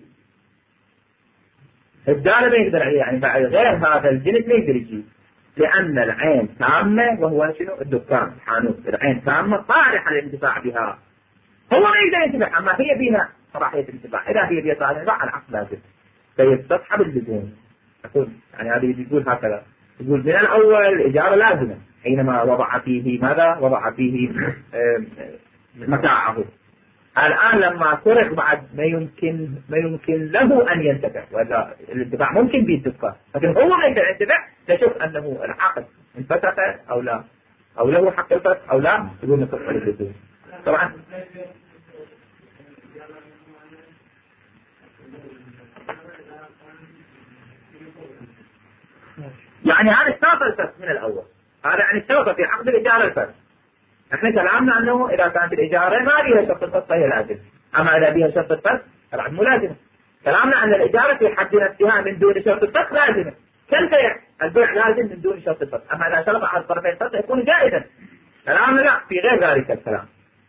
إبداله ما يقدر عليه، يعني بعد غير هذا الجنس ما يقدر يجي، لأن العين تامة، وهو شنو؟ الدكان الحانوت، العين تامة صالحة للانتفاع بها، هو ما يقدر ينتفع، أما هي بها صلاحية الانتفاع. إذا هي بها صلاحية الانتفاع العقد لازم فيستصحب اللزوم. أقول يعني هذه يقول هكذا، يقول من الأول الإجارة لازمة حينما وضع فيه ماذا؟ وضع فيه متاعه. الآن لما سرق بعد ما يمكن ما يمكن له أن ينتفع، ولا الانتفاع ممكن بالدكان لكن هو ما يقدر ينتفع، نشوف أنه العقد انفسخ أو لا، أو له حق الفسخ أو لا، يقول نصح اللزوم. طبعا يعني هذا اشترط الفسخ من الأول، هذا يعني اشترط في عقد الإجارة الفسخ. احنا كلامنا أنه إذا كانت الإجارة ما بيها شرط الفسخ فهي لازم، أما إذا بيها شرط الفسخ العقد مو لازم. كلامنا أن الإجارة في حد نفسها من دون شرط الفسخ لازمة كالبيع، البيع لازم من دون شرط الفسخ، أما إذا شرط على الطرفين الفسخ يكون جائزا. كلامنا لا في غير ذلك الكلام.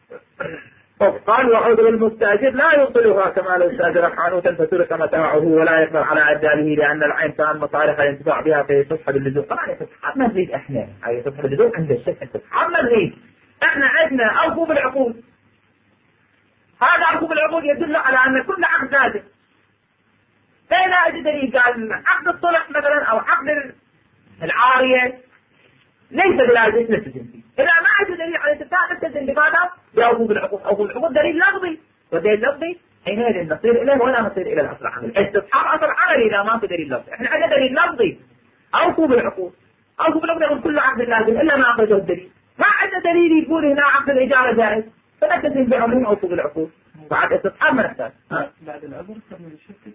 قال وعذر المستاجر لا يوصلها كما لو استاجر حانوتا فسرق متاعه ولا يقدر على عداله لأن العين كان مصالح الانتفاع بها فيستصحب اللزوم. طبعا يستصحب ما نريد احنا، هي يستصحب اللزوم عند الشيخ، يستصحب ما نريد احنا. عندنا اوفوا بالعقود، هذا اوفوا بالعقود يدل على ان كل عقد لازم. فإذا اجى دليل قال عقد الصلح مثلا او عقد العارية ليس بلازم نلتزم فيه، إذا ما عنده دليل على الاتفاق نلتزم بماذا؟ بأوفوا بالعقود. أوفوا بالعقود دليل لفظي، والدليل اللفظي حينئذ نصير إليه ولا نصير إلى الأصل العملي. استصحاب أصل عملي إذا ما في دليل لفظي. إحنا عندنا دليل لفظي أوفوا بالعقود، أوفوا بالعقود يقول كل عقد لازم إلا ما أخرجه الدليل. ما عندنا دليل يقول هنا عقد الإجارة جائز، فنلتزم بعموم أوفوا بالعقود. بعد استصحاب ما نحتاج. بعد العذر كمل الشك.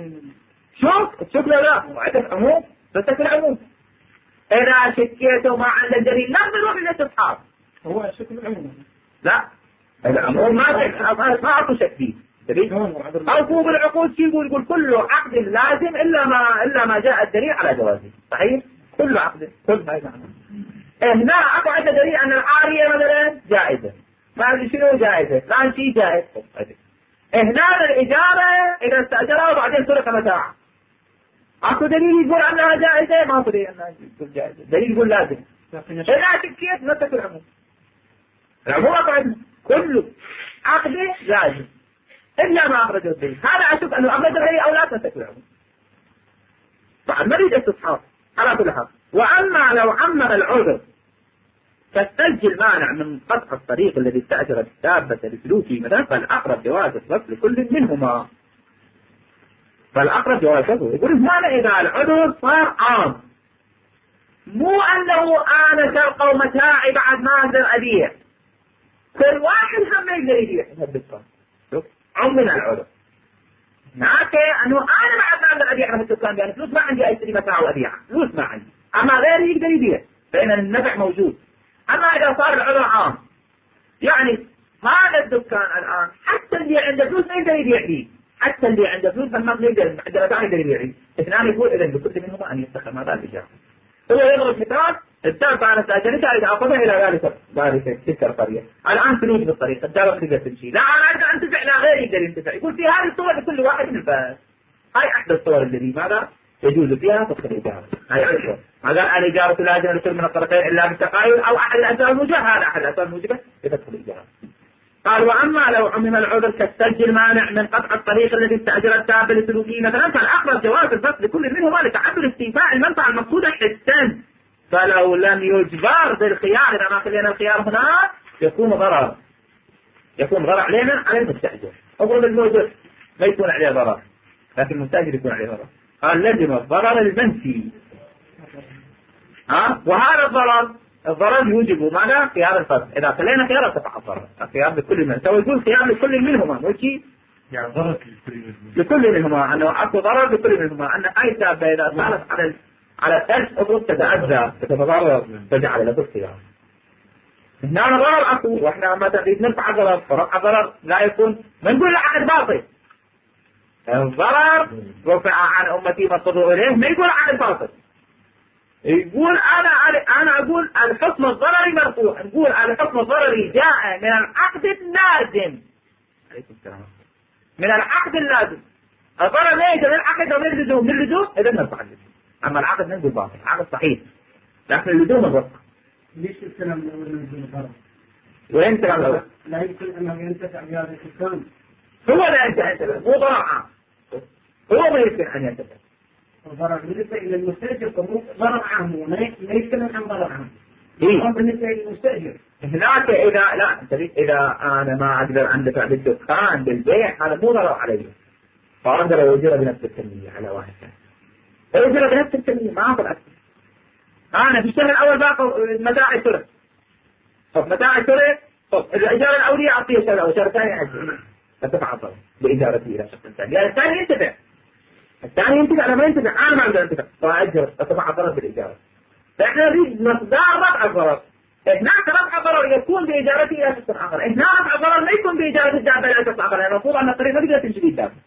شوف الشك لا لا وعندك عموم بس في العموم. إذا شكيت وما عندك دليل لا بنروح للاستصحاب. هو الشك العموم. لا العموم ما ما أعطوا شك فيه. أوفوا بالعقود شيء يقول يقول كل عقد لازم إلا ما إلا ما جاء الدليل على جوازه. صحيح؟ كل عقد كل ما يعنى. هنا أكو عندنا دليل أن العارية مثلا جائزة. ما أدري شنو جائزة. لا شيء جائز. هنا الإجارة إذا استأجرها وبعدين سرق متاعه. أكو دليل يقول أنها جائزة، ما أكو دليل أنها جائزة. دليل يقول لازم. إذا شكيت نترك العموم. العموم أقعد كله عقد لازم إلا ما أخرجه الدليل. هذا أشوف أنه أخرج الدليل أو لا تترك العموم. طبعا ما يريد استصحاب على كل حال. وأما لو عمم العذر فاستلجي المانع من قطع الطريق الذي استأجر الدابة لسلوكه مثلا فالأقرب جواز الفصل لكل منهما. فالأقرب جواز الفصل يقول هنا إذا العذر صار عام، مو أنه أنا سرقوا متاعي بعد ما أقدر أبيع، كل واحد هم يقدر يبيع هالدكان. شوف عم من العذر هناك أنه أنا بعد ما أقدر أبيع هالدكان يعني فلوس ما عندي أشتري متاع وأبيعه، فلوس ما عندي، أما غيري يقدر يبيع فإن النفع موجود. أما إذا صار العذر عام يعني هذا الدكان الآن حتى اللي عنده فلوس ما يقدر يبيع فيه، حتى اللي عنده فلوس ما يقدر عنده متاع يقدر يبيع فيه. اثنان يقول إذا بكل منهما أن يستخدم هذا الإجارة. هو يضرب مثال الدابة على استأجرتها إذا أخذها إلى ذلك ذلك تلك القرية. الآن فلوس بالطريق الدابة تقدر تمشي، لا أنا أقدر أنتفع لا غير يقدر ينتفع. يقول في هذه الصور لكل واحد من الباس. هاي أحد الصور التي ماذا يجوز فيها فسخ الإجارة. هاي الصور. ما قال الإجارة لازم لكل من الطرفين إلا بالتقايل أو أحد الأسباب الموجبة، هذا أحد الأسباب الموجبة لفسخ الإجارة. قال وأما لو عمم العذر كالثلج المانع من قطع الطريق الذي استأجر الدابة لسلوكه مثلا فالأقرب جواز الفصل لكل منهما لتعذر استيفاء المنفعة المقصودة حسا. فلو لم يجبر بالخيار إذا ما خلينا الخيار هنا يكون ضرر، يكون ضرر علينا على المستأجر. أفرض الموجود ما يكون عليه ضرر لكن المستأجر يكون عليه ضرر، قال لازم الضرر المنفي. ها وهذا الضرر الضرر يوجب ماذا؟ خيار الفصل. إذا خلينا خيار ارتفع الضرر. الخيار لكل من سوى يقول خيار لكل منهما مو شيء يعني ضرر لكل منهما أنه أكو ضرر لكل منهما أن أي دابة إذا صارت على على الثلج أفرض تتأذى تتضرر تجعل له الخيار. هنا الضرر أكو وإحنا ما تريد نرفع الضرر فرفع الضرر لا يكون ما نقول العقد باطل. الضرر رفع عن أمتي ما اضطروا إليه ما يقول عقد باطل. يقول أنا أنا أقول الحكم الضرري مرفوع، نقول الحكم الضرري جاء من العقد اللازم. عليكم السلام. من العقد اللازم. الضرر لا يوجد من العقد ومن اللزوم، من اللزوم إذا نرفع اللزوم. أما العقد ننزل باطل، العقد صحيح لكن اللزوم الرفع. ليش الكلام الأول ننزل الضرر؟ وين الكلام الأول؟ لا يمكن أنه ينتفع بهذا الكلام. هو لا ينتفع، مو ضرر عام. هو ما يمكن أن ينتفع. الضرر بالنسبة إلى المستأجر ضرر عام، وما يتكلم عن ضرر عام. إيه؟ بالنسبة للمستأجر هناك إذا لا إذا أنا ما أقدر أندفع بالدكان بالبيع هذا مو ضرر علي، فأقدر أوجره بنفس الكمية على واحد ثاني. أوجره بنفس الكمية ما أقدر أكثر. أنا في الشهر الأول باقي متاعي سرق. طب متاعي سرق، طب الإيجار الأولي أعطيه شهر أو شهر ثاني أجل. فتدفع الضرر بإجارتي إلى شخص ثاني. يعني الثاني ينتفع. الثاني ينتفع لما ينتفع أنا ما أقدر أنتفع، فأجر أتبع الضرر بالإجارة. فإحنا نريد مقدار رفع الضرر. هناك رفع الضرر يكون بإجارته إلى شخص آخر، هنا رفع الضرر لا يكون بإجارة الدابة إلى شخص آخر، لأن المفروض أن الطريق ما تقدر تمشي به الدابة.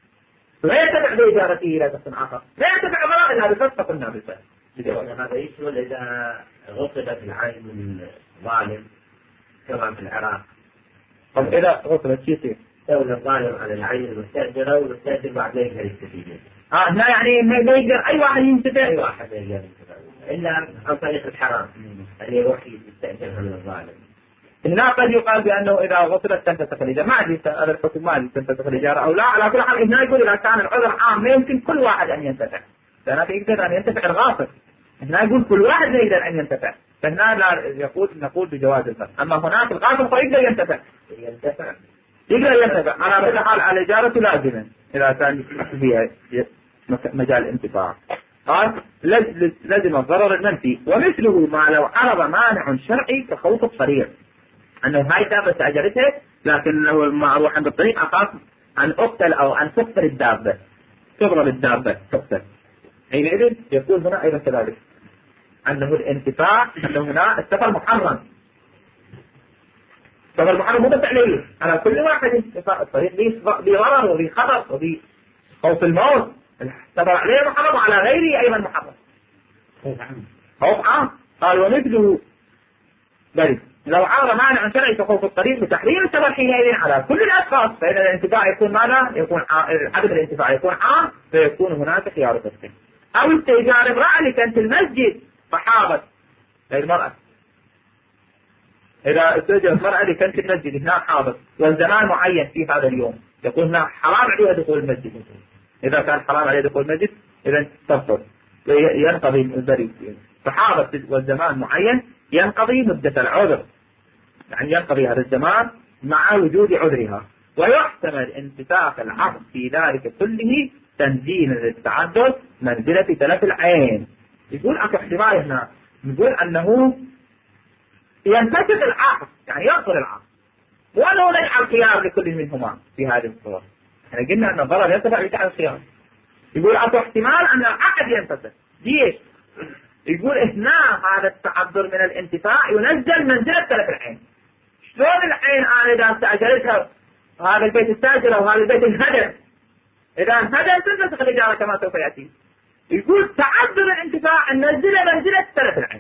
لا يتبع بإجارته إلى شخص آخر، لا يتبع الضرر إلا بفسق قلنا بالفعل. هذا يشمل إذا غصبت العين من ظالم كما في العراق. طب إذا غصبت شو يصير؟ يستولي الظالم على العين المستأجرة والمستأجر بعد ما يقدر يستفيد. آه هنا يعني ما يقدر أي واحد ينتفع. أي واحد يقدر ينتفع إلا عن طريق الحرام اللي يروح يستأجرها من الظالم. هنا قد يقال بأنه إذا غصبت تنفسخ الإجارة، ما أدري هذا الحكم ما أدري تنفسخ الإجارة أو لا، على كل حال هنا يقول إذا كان العذر عام ما يمكن كل واحد أن ينتفع، لأنه يقدر أن ينتفع الغاصب. هنا يقول كل واحد لا يقدر أن ينتفع، فهنا لا يقول نقول بجواز الفرق. أما هناك الغاصب فيقدر ينتفع. ينتفع. يقدر ينتفع على كل حال الإجارة لازمة إذا كان فيها مجال الانتفاع. قال لازم الضرر المنفي، ومثله ما لو عرض مانع شرعي كخوف الطريق، أنه هاي دابة استأجرتها لكن لو ما أروح عند الطريق أخاف أن أقتل أو أن تقتل الدابة، تضرب الدابة تقتل، حينئذ يكون هنا أيضا كذلك أنه الانتفاع أنه هنا السفر محرم. السفر محرم مو بس عليه، على كل واحد انتفاع الطريق بضرر وبخطر وبخوف الموت. السفر عليه محرم وعلى غيره أيضا محرم. خوف عام. قال ومثله بل لو عار مانع شرعي كخوف الطريق بتحريم السفر حينئذ على كل الأشخاص، فإن الانتفاع يكون ماذا؟ يكون عدم الانتفاع يكون عام، فيكون هناك خيار تسليم. أو استئجار امرأة لكنت المسجد فحاضت للمرأة، إذا استئجر المرأة لكنت المسجد هنا حاضت والزمان معين في هذا اليوم، يكون هنا حرام عليها دخول المسجد. إذا كان حرام عليه دخول المسجد إذا تبطل ينقضي البريد، فحاضت والزمان معين ينقضي مدة العذر، يعني ينقضي هذا الزمان مع وجود عذرها. ويحتمل انتفاخ العقد في ذلك كله تنزيلا للتعدد منزلة تلف العين. يقول أكو احتمال هنا يقول أنه ينتفخ العقد يعني يبطل العقد، وأنه لا يجعل خيار لكل منهما في هذه الصورة. احنا قلنا أن الضرر ينتفع بتاع الخيار. يقول أكو احتمال أن العقد ينتفخ. ليش؟ يقول هنا هذا التعذر من الانتفاع ينزل منزلة تلف العين. شلون العين أنا إذا استأجرتها هذا البيت استأجره وهذا البيت انهدم، إذا انهدم تنفسخ الإجارة كما سوف يأتي. يقول تعذر الانتفاع ننزل منزلة تلف العين،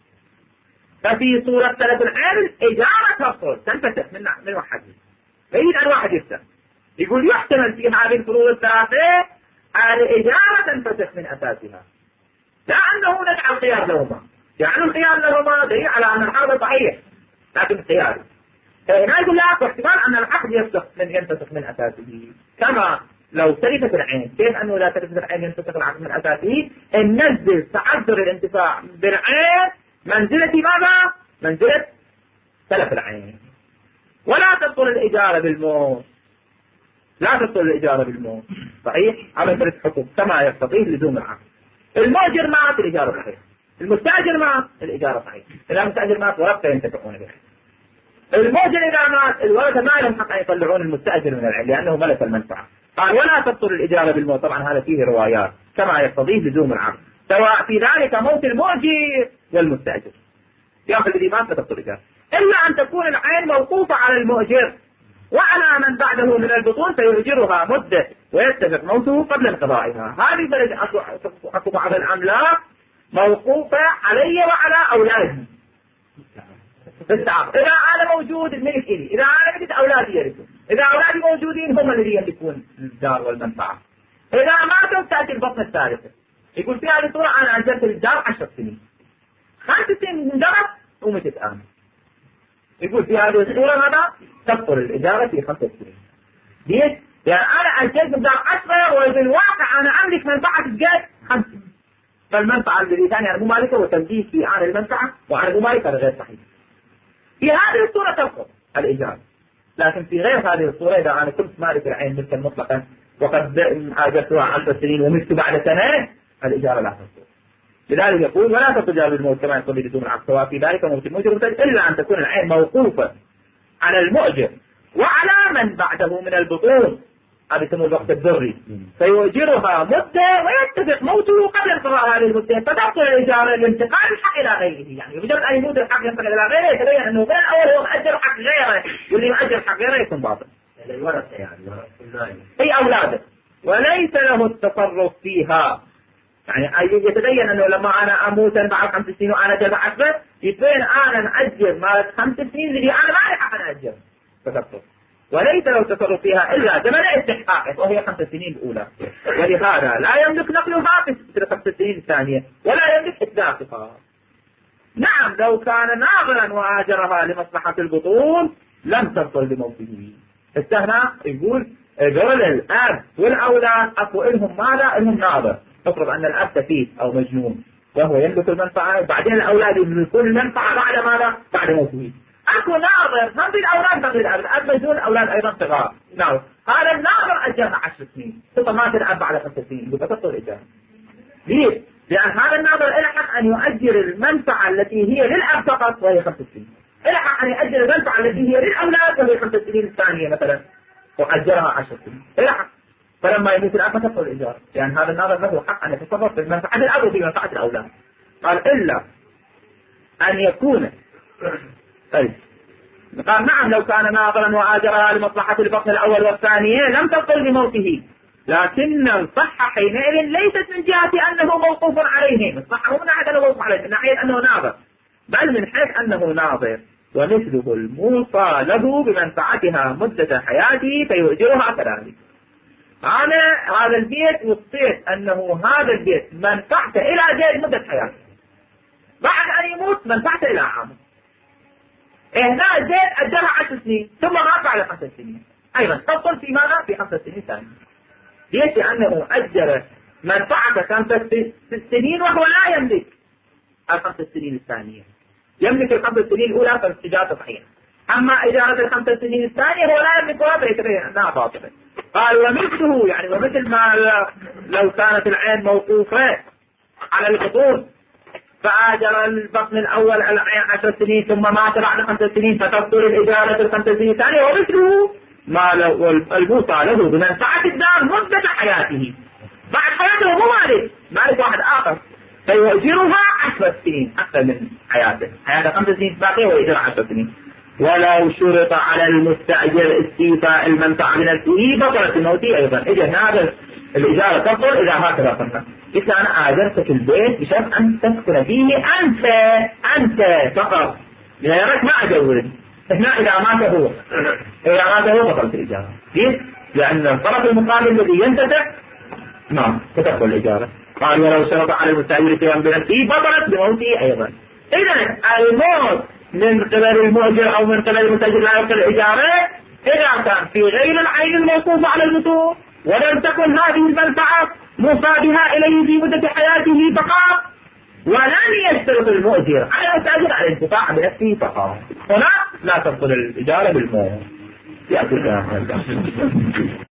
ففي صورة تلف العين الإجارة تفصل تنفسخ من من واحد، فيريد أن واحد يفتح. يقول يحتمل في هذه الفروض الثلاثة الإجارة تنفسخ من أساسها، لا أنه نجعل خيار لهما، يعني الخيار لهما دليل على أن الحرب صحيح لكن خياري. فهنا يقول لا احتمال أن العقد يفسخ من ينفسخ من أساسه، كما لو تلفت العين. كيف أنه لا تلفت العين ينفسخ العقد من أساسه؟ ننزل تعذر الانتفاع بالعين منزلة ماذا؟ منزلة تلف العين. ولا تبطل الإجارة بالموت، لا تبطل الإجارة بالموت صحيح على ثلاث حكم كما يقتضيه لزوم العقد. المؤجر مات الإجارة صحيح، المستأجر مات الإجارة صحيح. إذا المستأجر مات ورثة ينتفعون به. المؤجر إذا مات الورثة ما لهم حق أن يطلعون المستأجر من العين لأنه ملك المنفعة. قال ولا تبطل الإجارة بالموت، طبعا هذا فيه روايات كما يقتضيه لزوم العقد، سواء في ذلك موت المؤجر والمستأجر. يأخذ الذي مات لا تبطل الإجارة إلا أن تكون العين موقوفة على المؤجر وعلى من بعده من البطون فيؤجرها مدة ويتفق موته قبل انقضائها. هذه بلد أكو بعض الأملاك موقوفة علي وعلى أولادي في التعاقد. إذا أنا موجود الملك إلي، إذا أنا بديت أولادي يرثون، إذا أولادي موجودين هم الذين يملكون الدار والمنفعة. إذا ماتوا تأتي البطن الثالثة، يقول في هذه الصورة أنا أجرت الدار عشر سنين، خمس سنين اندرت ومتت آمن. يقول في هذه الصورة ماذا؟ تبطل الإجارة في خمسة سنين. ليش؟ يعني أنا أجرت الدار عشرة وفي الواقع أنا أملك منفعة الجد خمسة. فالمنفعة الذي ثاني أنا مو مالكة وتمليكي عن المنفعة وعن المالك هذا غير صحيح. في هذه الصورة تبطل الإجارة. لكن في غير هذه الصورة إذا أنا كنت مالك العين ملكا مطلقا وقد أجرتها عشر سنين ومت بعد سنة، الإجارة لا تبطل. لذلك يقول ولا تتجاوز الموت كما يقول بدون العقد، سواء في ذلك موت المؤجر إلا أن تكون العين موقوفة على المؤجر وعلى من بعده من البطون، هذا يسمى الوقت الذري، فيؤجرها مدة ويتفق موته قبل انقضاء هذه المدة فتبطل الإجارة لانتقال الحق إلى غيره. يعني بمجرد أن يموت الحق ينتقل إلى غيره يتبين أنه من الأول هو مؤجر حق غيره، واللي يؤجر حق غيره يكون باطل. يعني الورثة يعني أي أولاده وليس له التصرف فيها. يعني يتبين أنه لما أنا أموت بعد خمس سنين وأنا جزء عشرة يتبين أنا نأجر ما خمس سنين اللي أنا ما لي حق نأجر فتبطل، وليس له تصرف فيها إلا زمن استحقاقه وهي خمس سنين الأولى، ولهذا لا يملك نقلها في الخمس سنين الثانية ولا يملك إتلافها. نعم لو كان ناظرا وآجرها لمصلحة البطون لم تبطل بموته. استهنا يقول قبل الأب والأولاد أكو إلهم ماذا؟ إلهم ناظر. افرض أن الأب سفيه أو مجنون وهو يملك المنفعة، بعدين الأولاد يملكون المنفعة بعد ماذا؟ بعد موته. أكو ناظر هم الأولاد هم الأب، الأب مجنون الأولاد أيضا صغار. نعم هذا الناظر أجرها عشر سنين ثم مات الأب بعد خمس سنين بتبطل الإجارة. ليش؟ لأن هذا الناظر له حق أن يؤجر المنفعة التي هي للأب فقط وهي خمس سنين، له حق أن يؤجر المنفعة التي هي للأولاد وهي خمس سنين الثانية مثلا وأجرها عشر سنين، له حق. فلما يموت الأب تبطل الإجارة، لأن يعني هذا الناظر له حق أن يتصرف في منفعة الأب وفي منفعة الأولاد. قال إلا أن يكون طيب. قال نعم لو كان ناظرا وآجرها لمصلحة البطن الأول والثانية لم تبطل بموته، لكن الصحة حينئذ ليست من جهة أنه موقوف عليه، الصحة مو من ناحية أنه موقوف عليه، من ناحية أنه ناظر، بل من حيث أنه ناظر ومثله الموصى له بمنفعتها مدة حياته فيؤجرها كذلك. أنا هذا البيت وصيت أنه هذا البيت منفعته إلى جيد مدة حياته، بعد أن يموت منفعته إلى عامه. هنا زيد أجرها عشر سنين ثم مات بعد خمس سنين أيضا تبطل في ماذا؟ في خمس سنين ثانية. ليش؟ لأنه أجر منفعته خمس سنين وهو لا يملك الخمس سنين الثانية، يملك الخمس سنين الأولى فالاستجابة صحيحة، أما إجارة الخمس سنين الثانية هو لا يملكها فيتبين أنها باطلة. قال ومثله يعني ومثل ما لو كانت العين موقوفة على البطون فآجر البطن الأول العين عشر سنين ثم مات بعد خمس سنين فتبطل الإجارة الخمس سنين الثانية، ومثله ما الموصى له بمنفعة الدار مدة حياته، بعد حياته مو مالك مالك واحد آخر فيؤجرها عشر سنين أكثر من حياته، حياته خمس سنين باقية ويؤجرها عشر سنين. ولو شرط على المستأجر استيفاء المنفعة من الفيه بطلت الموتي أيضا. إذا هذا الإجارة تبطل إذا هكذا قلنا إذا أنا آجرتك البيت بشرط أن تسكن فيه أنت أنت فقط، لأنك ما أجوز هنا إذا مات هو إذا مات هو بطلت الإجارة. ليش؟ لأن الطرف المقابل الذي ينتفع نعم تبطل الإجارة. قال ولو شرط على المستأجر استيفاء من الفيه بطلت بموتي أيضا. إذا الموت من قبل المؤجر أو من قبل المستأجر لا يبطل الإجارة إذا كان في غير العين الموقوفة على البطون ولم تكن هذه المنفعة موصى بها إليه في مدة حياته فقط، ولم يشترط المؤجر على المستأجر على الانتفاع بنفسه فقط، هنا لا تبطل الإجارة بالموت. يأتي